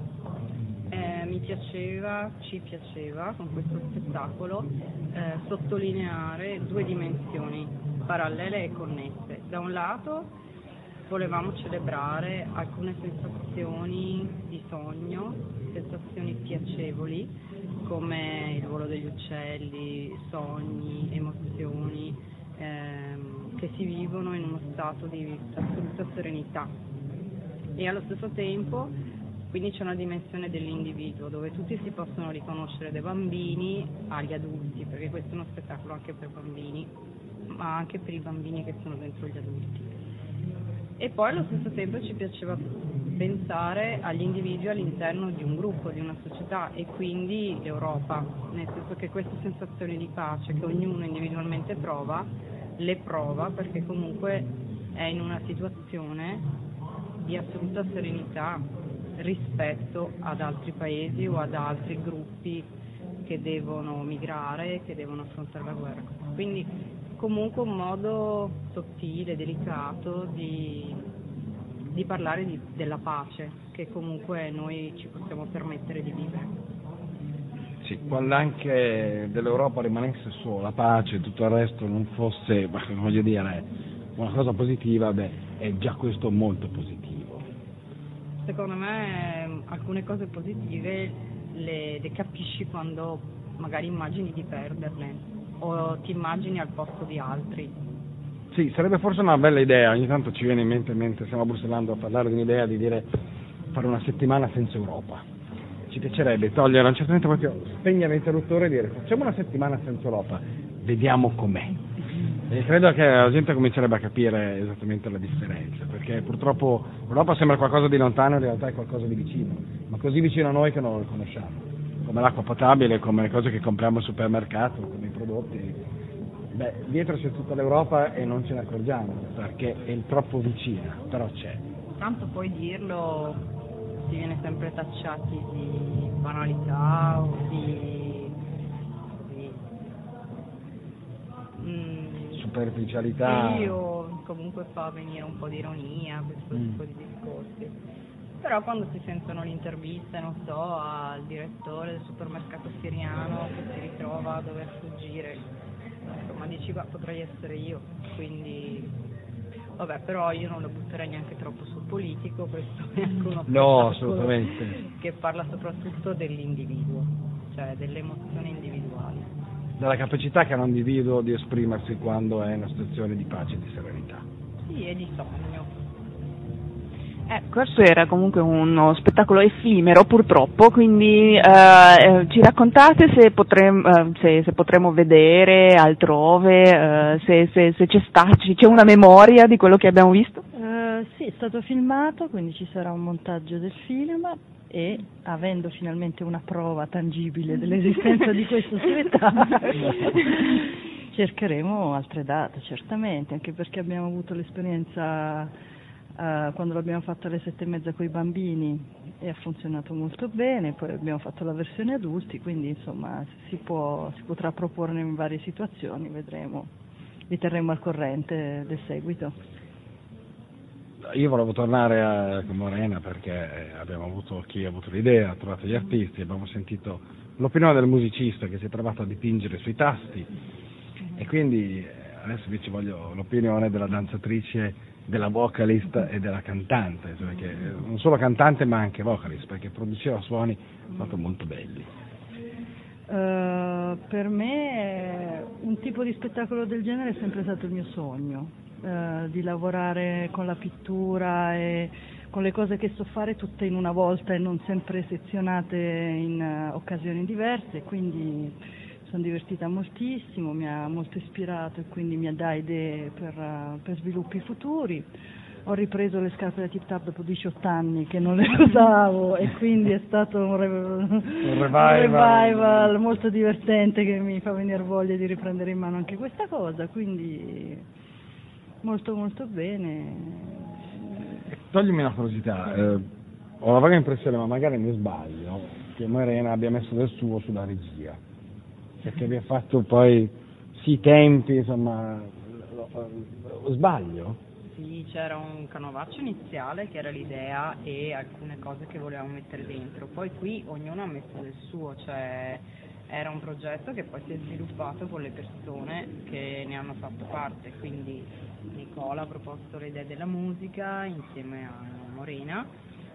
[SPEAKER 5] Ci piaceva con questo spettacolo sottolineare due dimensioni parallele e connesse. Da un lato volevamo celebrare alcune sensazioni di sogno, sensazioni piacevoli come il volo degli uccelli, sogni, emozioni che si vivono in uno stato di assoluta serenità, e allo stesso tempo quindi c'è una dimensione dell'individuo dove tutti si possono riconoscere, dai bambini agli adulti, perché questo è uno spettacolo anche per bambini, ma anche per i bambini che sono dentro gli adulti. E poi allo stesso tempo ci piaceva pensare agli individui all'interno di un gruppo, di una società, e quindi l'Europa, nel senso che queste sensazioni di pace che ognuno individualmente prova, le prova perché comunque è in una situazione di assoluta serenità rispetto ad altri paesi o ad altri gruppi che devono migrare, che devono affrontare la guerra. Quindi comunque un modo sottile, delicato di parlare della pace, che comunque noi ci possiamo permettere di vivere.
[SPEAKER 4] Sì, quando anche dell'Europa rimanesse solo la pace e tutto il resto non fosse, voglio dire, una cosa positiva, è già questo molto positivo.
[SPEAKER 5] Secondo me alcune cose positive le capisci quando magari immagini di perderle o ti immagini al posto di altri.
[SPEAKER 4] Sì, sarebbe forse una bella idea, ogni tanto ci viene in mente mentre stiamo a Bruxellando a parlare di un'idea di dire fare una settimana senza Europa. Ci piacerebbe togliere a un certo momento proprio, spegnere l'interruttore e dire facciamo una settimana senza Europa, vediamo com'è. E credo che la gente comincerebbe a capire esattamente la differenza, perché purtroppo l'Europa sembra qualcosa di lontano, in realtà è qualcosa di vicino, ma così vicino a noi che non lo riconosciamo, come l'acqua potabile, come le cose che compriamo al supermercato, come i prodotti. Dietro c'è tutta l'Europa e non ce ne accorgiamo, perché è troppo vicina, però c'è.
[SPEAKER 5] Tanto poi dirlo si viene sempre tacciati di banalità o di
[SPEAKER 4] superficialità.
[SPEAKER 5] Sì, o comunque fa venire un po' di ironia questo tipo di discorsi. Però quando si sentono l'intervista, non so, al direttore del supermercato siriano che si ritrova a dover fuggire, insomma dici potrei essere io, quindi vabbè, però io non lo butterei neanche troppo sul politico, questo è anche uno
[SPEAKER 4] no, assolutamente,
[SPEAKER 5] che parla soprattutto dell'individuo, cioè delle emozioni individuali,
[SPEAKER 4] della capacità che ha un individuo di esprimersi quando è in una situazione di pace e di serenità.
[SPEAKER 5] Sì, e di sogno.
[SPEAKER 8] Questo era comunque uno spettacolo effimero purtroppo, quindi ci raccontate se potremo vedere altrove, se c'è una memoria di quello che abbiamo visto?
[SPEAKER 6] Sì, è stato filmato, quindi ci sarà un montaggio del film e avendo finalmente una prova tangibile dell'esistenza di questo spettacolo cercheremo altre date, certamente, anche perché abbiamo avuto l'esperienza quando l'abbiamo fatto alle 7:30 con i bambini e ha funzionato molto bene, poi abbiamo fatto la versione adulti, quindi insomma si potrà proporne in varie situazioni, vedremo, vi terremo al corrente del seguito.
[SPEAKER 4] Io volevo tornare con Morena perché abbiamo avuto chi ha avuto l'idea, ha trovato gli artisti, abbiamo sentito l'opinione del musicista che si è trovato a dipingere sui tasti e quindi adesso invece voglio l'opinione della danzatrice, della vocalist e della cantante, cioè che non solo cantante ma anche vocalist, perché produceva suoni proprio molto belli.
[SPEAKER 6] Per me un tipo di spettacolo del genere è sempre stato il mio sogno, di lavorare con la pittura e con le cose che so fare tutte in una volta e non sempre sezionate in occasioni diverse, quindi sono divertita moltissimo, mi ha molto ispirato e quindi mi dà idee per sviluppi futuri. Ho ripreso le scarpe da Tip Tap dopo 18 anni che non le usavo e quindi è stato un revival molto divertente che mi fa venire voglia di riprendere in mano anche questa cosa, quindi molto molto bene.
[SPEAKER 4] Toglimi una curiosità, ho la vaga impressione, ma magari mi sbaglio, che Morena abbia messo del suo sulla regia. perché abbia fatto poi i tempi, insomma, sbaglio?
[SPEAKER 5] Sì, c'era un canovaccio iniziale che era l'idea e alcune cose che volevamo mettere dentro, poi qui ognuno ha messo del suo, cioè era un progetto che poi si è sviluppato con le persone che ne hanno fatto parte, quindi Nicola ha proposto le idee della musica insieme a Morena,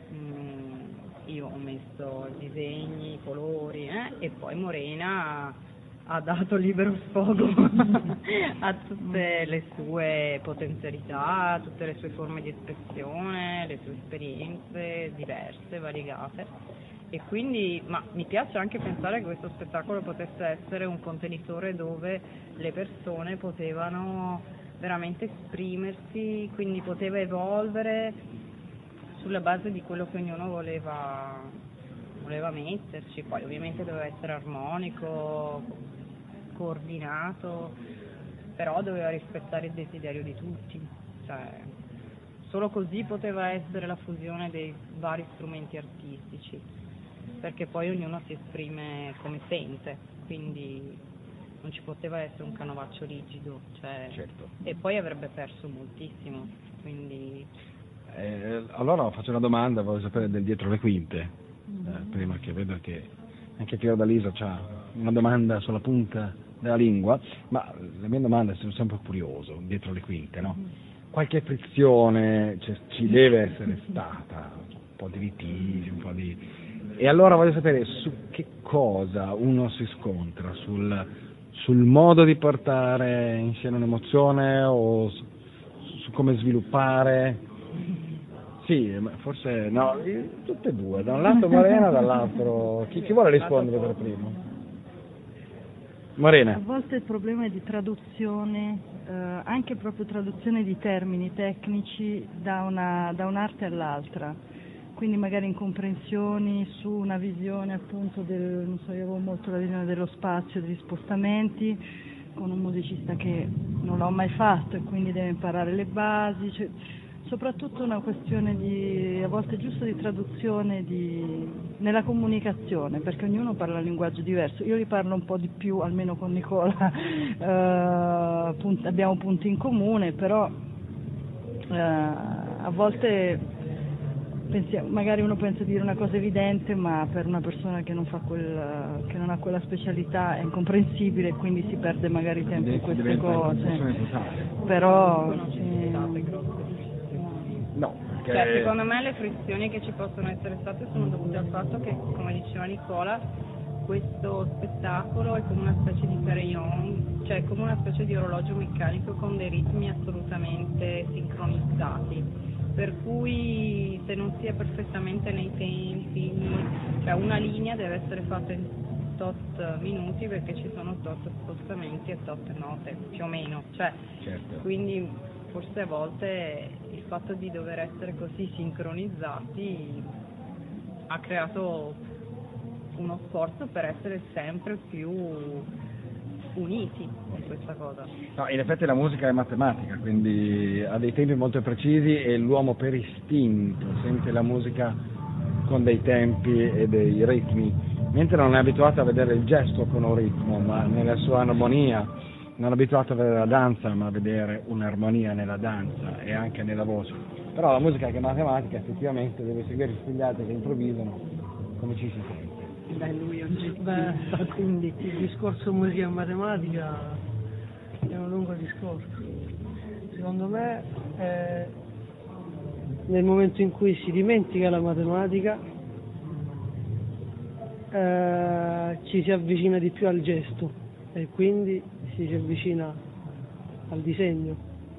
[SPEAKER 5] io ho messo i disegni, i colori e poi Morena ha dato libero sfogo a tutte le sue potenzialità, a tutte le sue forme di espressione, le sue esperienze diverse, variegate. E quindi mi piace anche pensare che questo spettacolo potesse essere un contenitore dove le persone potevano veramente esprimersi, quindi poteva evolvere sulla base di quello che ognuno voleva metterci, poi ovviamente doveva essere armonico, coordinato, però doveva rispettare il desiderio di tutti, cioè solo così poteva essere la fusione dei vari strumenti artistici, perché poi ognuno si esprime come sente, quindi non ci poteva essere un canovaccio rigido, cioè, certo. E poi avrebbe perso moltissimo, quindi...
[SPEAKER 4] allora faccio una domanda, voglio sapere del dietro le quinte, prima che vedo che anche Piero D'Alisa ha una domanda sulla punta della lingua, ma la mia domanda è sempre curioso, dietro le quinte, no? Qualche frizione ci deve essere stata, un po' di litigi, un po' di... E allora voglio sapere su che cosa uno si scontra, sul modo di portare in scena un'emozione o su come sviluppare. Sì, forse no, tutte e due, da un lato Morena, dall'altro chi vuole rispondere per primo? Morena.
[SPEAKER 6] A volte il problema è di traduzione, anche proprio traduzione di termini tecnici da un'arte all'altra, quindi magari incomprensioni su una visione appunto io avevo molto la visione dello spazio, degli spostamenti, con un musicista che non l'ho mai fatto e quindi deve imparare le basi, cioè, soprattutto una questione a volte giusto di traduzione nella comunicazione, perché ognuno parla un linguaggio diverso. Io li parlo un po' di più, almeno con Nicola, abbiamo punti in comune, però a volte magari uno pensa di dire una cosa evidente, ma per una persona che non ha quella specialità è incomprensibile e quindi si perde magari tempo in queste cose. Però
[SPEAKER 4] no,
[SPEAKER 5] cioè, secondo me le frizioni che ci possono essere state sono dovute al fatto che, come diceva Nicola, questo spettacolo è come una specie di carillon, cioè come una specie di orologio meccanico con dei ritmi assolutamente sincronizzati, per cui se non si è perfettamente nei tempi, cioè una linea deve essere fatta in tot minuti perché ci sono tot spostamenti e tot note, più o meno, cioè, certo. Quindi forse a volte il fatto di dover essere così sincronizzati ha creato uno sforzo per essere sempre più uniti in questa cosa.
[SPEAKER 4] No, in effetti la musica è matematica, quindi ha dei tempi molto precisi e l'uomo per istinto sente la musica con dei tempi e dei ritmi, mentre non è abituato a vedere il gesto con un ritmo, ma nella sua armonia. Non è abituato a vedere la danza, ma a vedere un'armonia nella danza e anche nella voce. Però la musica che è matematica effettivamente deve seguire gli altri che improvvisano come ci si sente.
[SPEAKER 5] Lui oggi.
[SPEAKER 7] Quindi il discorso musica e matematica è un lungo discorso. Secondo me nel momento in cui si dimentica la matematica ci si avvicina di più al gesto e quindi si avvicina al disegno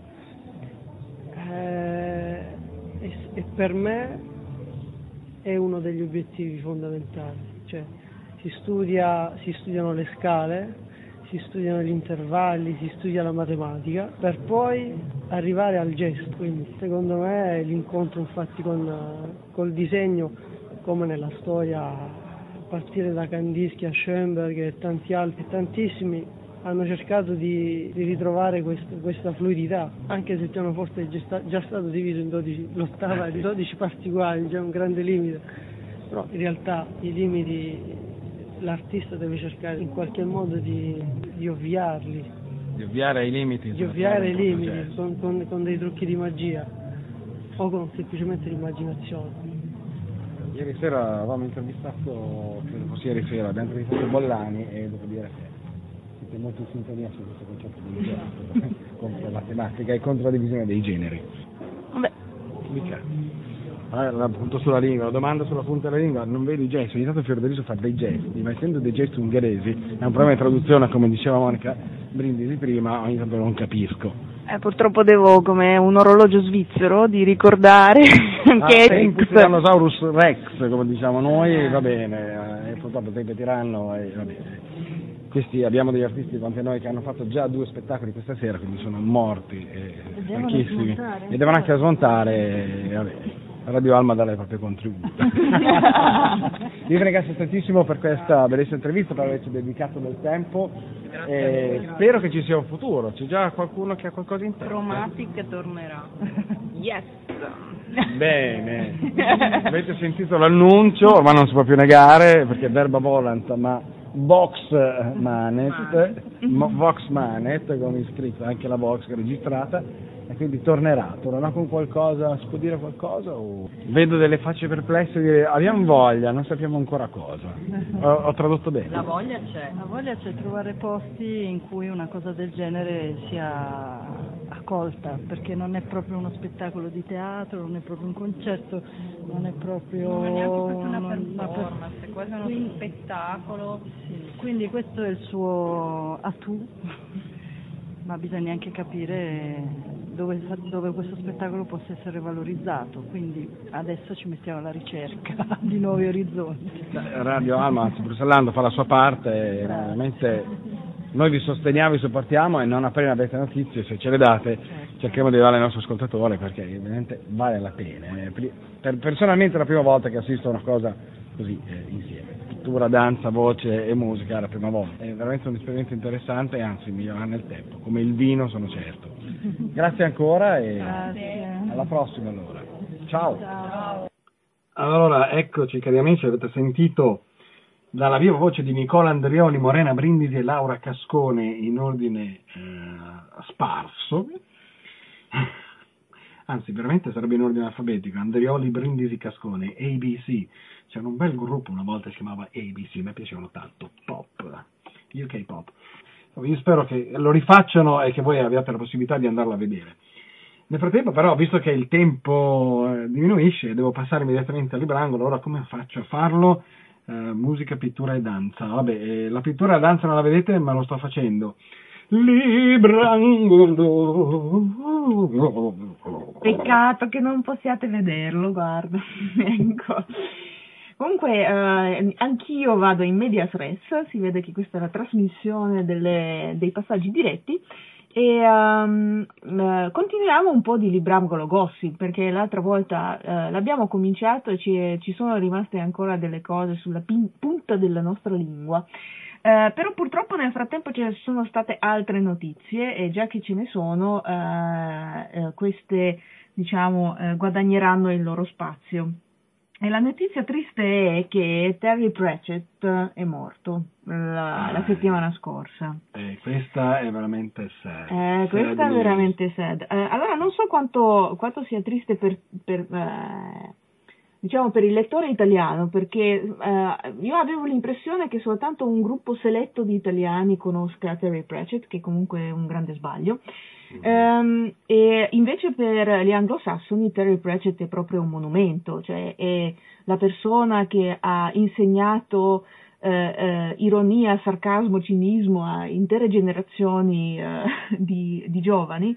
[SPEAKER 7] e per me è uno degli obiettivi fondamentali, cioè si studiano le scale, si studiano gli intervalli, si studia la matematica per poi arrivare al gesto, quindi secondo me l'incontro infatti col disegno, come nella storia a partire da Kandinsky a Schoenberg e tanti altri, tantissimi hanno cercato di ritrovare questa fluidità, anche se il pianoforte è già stato diviso in 12, l'ottava di 12 parti uguali, già un grande limite, però in realtà i limiti l'artista deve cercare in qualche modo di ovviarli,
[SPEAKER 4] Di ovviare ai limiti.
[SPEAKER 7] di ovviare i limiti con dei trucchi di magia o con semplicemente l'immaginazione.
[SPEAKER 4] Ieri sera avevamo intervistato, credo fosse ieri sera, abbiamo intervistato Bollani e devo dire che siete molto in sintonia su questo concetto di gesto contro la tematica e contro la divisione dei generi.
[SPEAKER 8] Vabbè.
[SPEAKER 4] Mica. La punto sulla lingua, la domanda sulla punta della lingua, non vedi i gesti, ogni tanto Fiordaliso fa dei gesti, ma essendo dei gesti ungheresi, è un problema di traduzione, come diceva Monica Brindisi prima, ogni tanto non capisco.
[SPEAKER 8] Purtroppo devo, come un orologio svizzero, di ricordare che
[SPEAKER 4] sei un Tyrannosaurus Rex, come diciamo noi, va bene, e purtroppo tempi tiranno, e va bene. Questi abbiamo degli artisti quanti noi che hanno fatto già 2 spettacoli questa sera, quindi sono morti stanchissimi e devono anche smontare, vabbè. Radio Alma dà il proprio contributo. Vi ringrazio tantissimo per questa bellissima intervista, per averci dedicato del tempo e spero che ci sia un futuro. C'è già qualcuno che ha qualcosa in testa?
[SPEAKER 5] Chromatic tornerà. Yes!
[SPEAKER 4] Bene, avete sentito l'annuncio, ormai non si può più negare perché verba volant, ma Vox Manet, come è scritto, anche la Vox registrata. E quindi tornerà con qualcosa, si può dire qualcosa? O... Vedo delle facce perplesse di dire abbiamo voglia, non sappiamo ancora cosa. Ho tradotto bene?
[SPEAKER 5] La voglia c'è.
[SPEAKER 6] La voglia c'è, trovare posti in cui una cosa del genere sia accolta, perché non è proprio uno spettacolo di teatro, non è proprio un concerto, non è proprio
[SPEAKER 5] non è neanche una performance, è quasi uno spettacolo.
[SPEAKER 6] Sì, quindi questo è il suo attu, ma bisogna anche capire dove questo spettacolo possa essere valorizzato, quindi adesso ci mettiamo alla ricerca di nuovi orizzonti.
[SPEAKER 4] Radio Alma, anzi Bruxellando, fa la sua parte, veramente noi vi sosteniamo, vi supportiamo e non appena avete notizie, se ce le date, cerchiamo di darle ai nostri ascoltatori perché veramente vale la pena. Personalmente è la prima volta che assisto a una cosa così insieme. Pittura, danza, voce e musica è la prima volta. È veramente un esperimento interessante e anzi migliorerà nel tempo, come il vino sono certo. Grazie ancora e alla prossima allora. Ciao.
[SPEAKER 6] Ciao.
[SPEAKER 3] Allora, eccoci cari amici, avete sentito dalla viva voce di Nicola Andrioli, Morena Brindisi e Laura Cascone in ordine sparso. Anzi, veramente sarebbe in ordine alfabetico, Andrioli, Brindisi, Cascone, ABC. C'era un bel gruppo una volta che si chiamava ABC, mi piacevano tanto, pop, UK pop. Io spero che lo rifacciano e che voi abbiate la possibilità di andarlo a vedere. Nel frattempo però, visto che il tempo diminuisce, devo passare immediatamente al librangolo. Ora come faccio a farlo? Musica, pittura e danza. Vabbè, la pittura e la danza non la vedete, ma lo sto facendo. Librangolo.
[SPEAKER 8] Peccato che non possiate vederlo, guarda. Ecco. Comunque anch'io vado in medias res, si vede che questa è la trasmissione dei passaggi diretti e continuiamo un po' di Librangolo Gossip perché l'altra volta l'abbiamo cominciato e ci sono rimaste ancora delle cose sulla punta della nostra lingua. Però purtroppo nel frattempo ci sono state altre notizie e già che ce ne sono queste guadagneranno il loro spazio. E la notizia triste è che Terry Pratchett è morto la settimana scorsa.
[SPEAKER 3] Questa è veramente sad.
[SPEAKER 8] Questa è veramente sad. Allora non so quanto sia triste per il lettore italiano, perché io avevo l'impressione che soltanto un gruppo seletto di italiani conosca Terry Pratchett, che comunque è un grande sbaglio. E invece per gli anglosassoni Terry Pratchett è proprio un monumento, cioè è la persona che ha insegnato ironia, sarcasmo, cinismo a intere generazioni di giovani.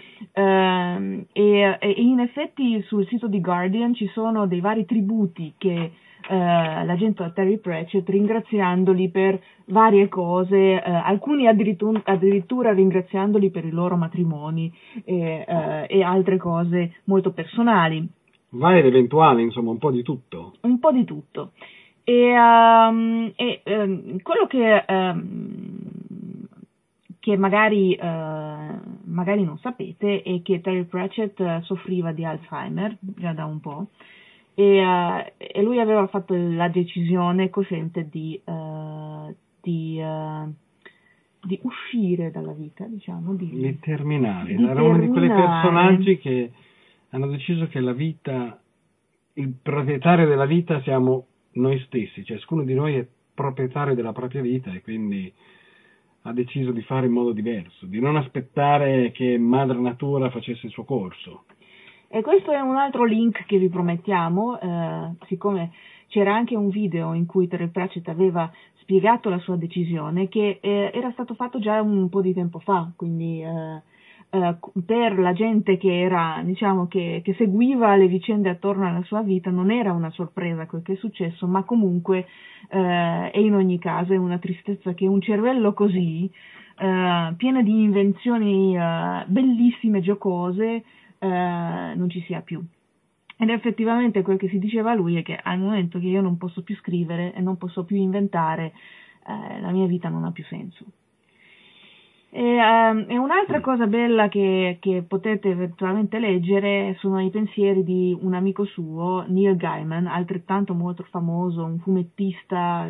[SPEAKER 8] E in effetti sul sito di Guardian ci sono dei vari tributi che la gente a Terry Pratchett, ringraziandoli per varie cose, alcuni addirittura ringraziandoli per i loro matrimoni e altre cose molto personali.
[SPEAKER 3] Vari ed eventuali, insomma, un po' di tutto.
[SPEAKER 8] Un po' di tutto. E quello che magari non sapete è che Terry Pratchett soffriva di Alzheimer già da un po'. e lui aveva fatto la decisione cosciente di uscire dalla vita, diciamo,
[SPEAKER 3] di terminare.
[SPEAKER 8] di
[SPEAKER 3] Era uno di quei
[SPEAKER 8] terminare.
[SPEAKER 3] personaggi che hanno deciso che la vita, il proprietario della vita siamo noi stessi, ciascuno di noi è proprietario della propria vita e quindi ha deciso di fare in modo diverso, di non aspettare che Madre Natura facesse il suo corso.
[SPEAKER 8] E questo è un altro link che vi promettiamo, siccome c'era anche un video in cui Terry Pratchett aveva spiegato la sua decisione, che era stato fatto già un po' di tempo fa, quindi per la gente che era, diciamo, che seguiva le vicende attorno alla sua vita non era una sorpresa quel che è successo, ma comunque e in ogni caso è una tristezza che un cervello così, pieno di invenzioni bellissime, giocose, non ci sia più. Ed effettivamente quel che si diceva a lui è che al momento che io non posso più scrivere e non posso più inventare, la mia vita non ha più senso. E un'altra cosa bella che potete eventualmente leggere sono i pensieri di un amico suo, Neil Gaiman, altrettanto molto famoso, un fumettista,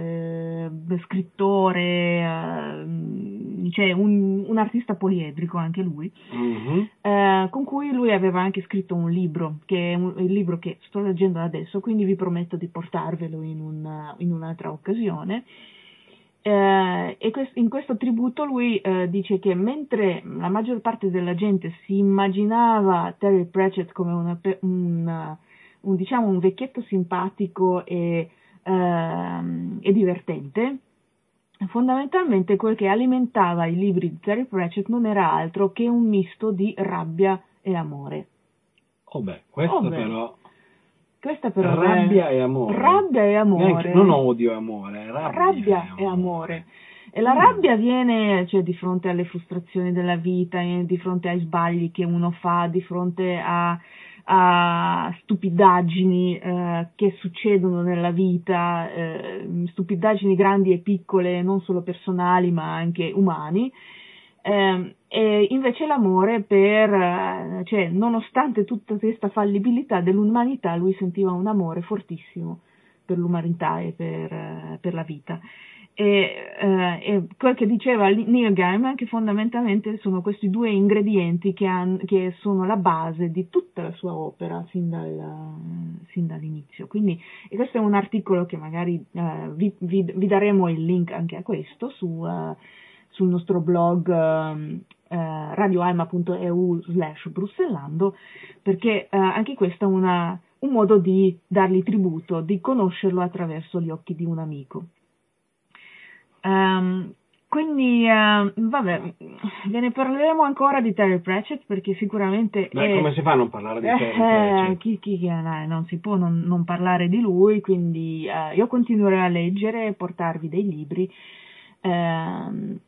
[SPEAKER 8] scrittore, cioè un artista poliedrico anche lui, con cui lui aveva anche scritto un libro, che è il libro che sto leggendo adesso, quindi vi prometto di portarvelo in un'altra occasione. E in questo tributo lui dice che mentre la maggior parte della gente si immaginava Terry Pratchett come un vecchietto simpatico e divertente, fondamentalmente quel che alimentava i libri di Terry Pratchett non era altro che un misto di rabbia e amore. Questa però
[SPEAKER 3] rabbia e amore.
[SPEAKER 8] Rabbia e amore.
[SPEAKER 3] Non odio e amore, rabbia
[SPEAKER 8] e amore. E la rabbia viene, cioè, di fronte alle frustrazioni della vita, di fronte ai sbagli che uno fa, di fronte a stupidaggini che succedono nella vita, stupidaggini grandi e piccole, non solo personali ma anche umani. E invece l'amore cioè, nonostante tutta questa fallibilità dell'umanità, lui sentiva un amore fortissimo per l'umanità e per la vita. E quel che diceva Neil Gaiman, che fondamentalmente sono questi due ingredienti che sono la base di tutta la sua opera sin dall'inizio. Quindi, e questo è un articolo che magari vi daremo il link anche a questo sul nostro blog radioalma.eu/brussellando, perché anche questo è un modo di dargli tributo, di conoscerlo attraverso gli occhi di un amico. Quindi vabbè, ve ne parleremo ancora di Terry Pratchett, perché sicuramente
[SPEAKER 3] come si fa a non parlare di Terry Pratchett?
[SPEAKER 8] Non si può non parlare di lui, quindi io continuerò a leggere e portarvi dei libri e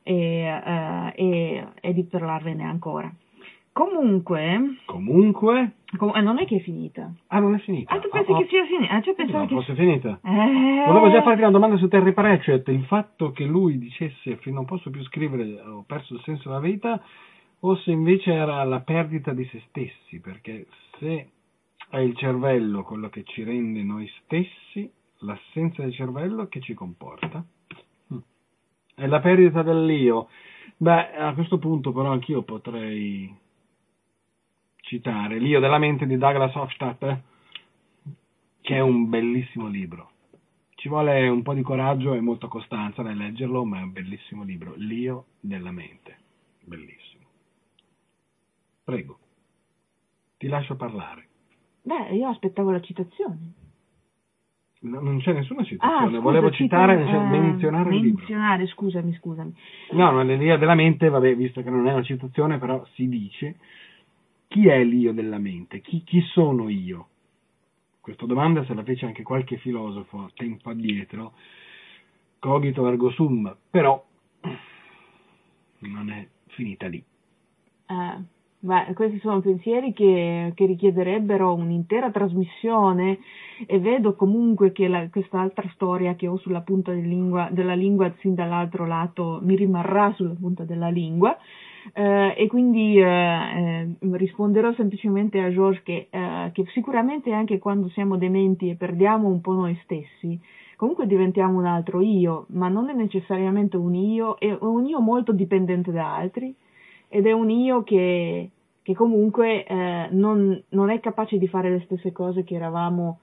[SPEAKER 8] di parlarvene ancora. Comunque non è che è finita.
[SPEAKER 3] Non è finita?
[SPEAKER 8] Tu pensi che sia finita?
[SPEAKER 3] Pensavo che fosse finita. Volevo già farti una domanda su Terry Pratchett, il fatto che lui dicesse non posso più scrivere, ho perso il senso della vita, o se invece era la perdita di se stessi, perché se è il cervello quello che ci rende noi stessi, l'assenza del cervello che ci comporta? È la perdita dell'io. A questo punto però anch'io potrei citare L'io della mente di Douglas Hofstadter, che è un bellissimo libro. Ci vuole un po' di coraggio e molta costanza nel leggerlo, ma è un bellissimo libro. L'io della mente. Bellissimo. Prego. Ti lascio parlare.
[SPEAKER 8] Io aspettavo la citazione.
[SPEAKER 3] Non c'è nessuna citazione, volevo menzionare il libro.
[SPEAKER 8] Scusami.
[SPEAKER 3] No, l'io della mente, visto che non è una citazione, però si dice: chi è l'io della mente? Chi sono io? Questa domanda se la fece anche qualche filosofo tempo addietro, cogito ergo sum, però non è finita lì.
[SPEAKER 8] Questi sono pensieri che richiederebbero un'intera trasmissione, e vedo comunque che questa altra storia che ho sulla punta della lingua sin dall'altro lato mi rimarrà sulla punta della lingua, E quindi risponderò semplicemente a Georges che sicuramente anche quando siamo dementi e perdiamo un po' noi stessi, comunque diventiamo un altro io, ma non è necessariamente un io, è un io molto dipendente da altri, ed è un io che comunque non è capace di fare le stesse cose che eravamo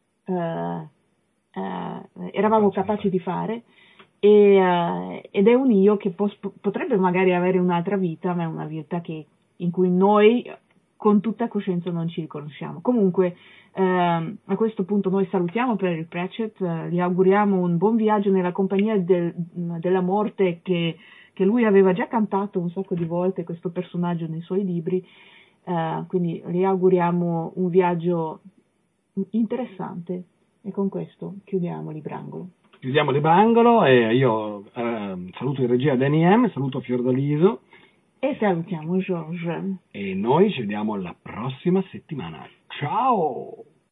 [SPEAKER 8] capaci di fare, ed è un io che potrebbe magari avere un'altra vita, ma è una vita in cui noi con tutta coscienza non ci riconosciamo. Comunque a questo punto noi salutiamo Perry Pratchett, gli auguriamo un buon viaggio nella compagnia della morte che lui aveva già cantato un sacco di volte, questo personaggio nei suoi libri, quindi gli auguriamo un viaggio interessante, e con questo chiudiamo Librangolo.
[SPEAKER 3] Chiudiamo Librangolo e io saluto in regia Danny M, saluto Fiordaliso
[SPEAKER 8] e salutiamo Georges.
[SPEAKER 3] E noi ci vediamo la prossima settimana. Ciao!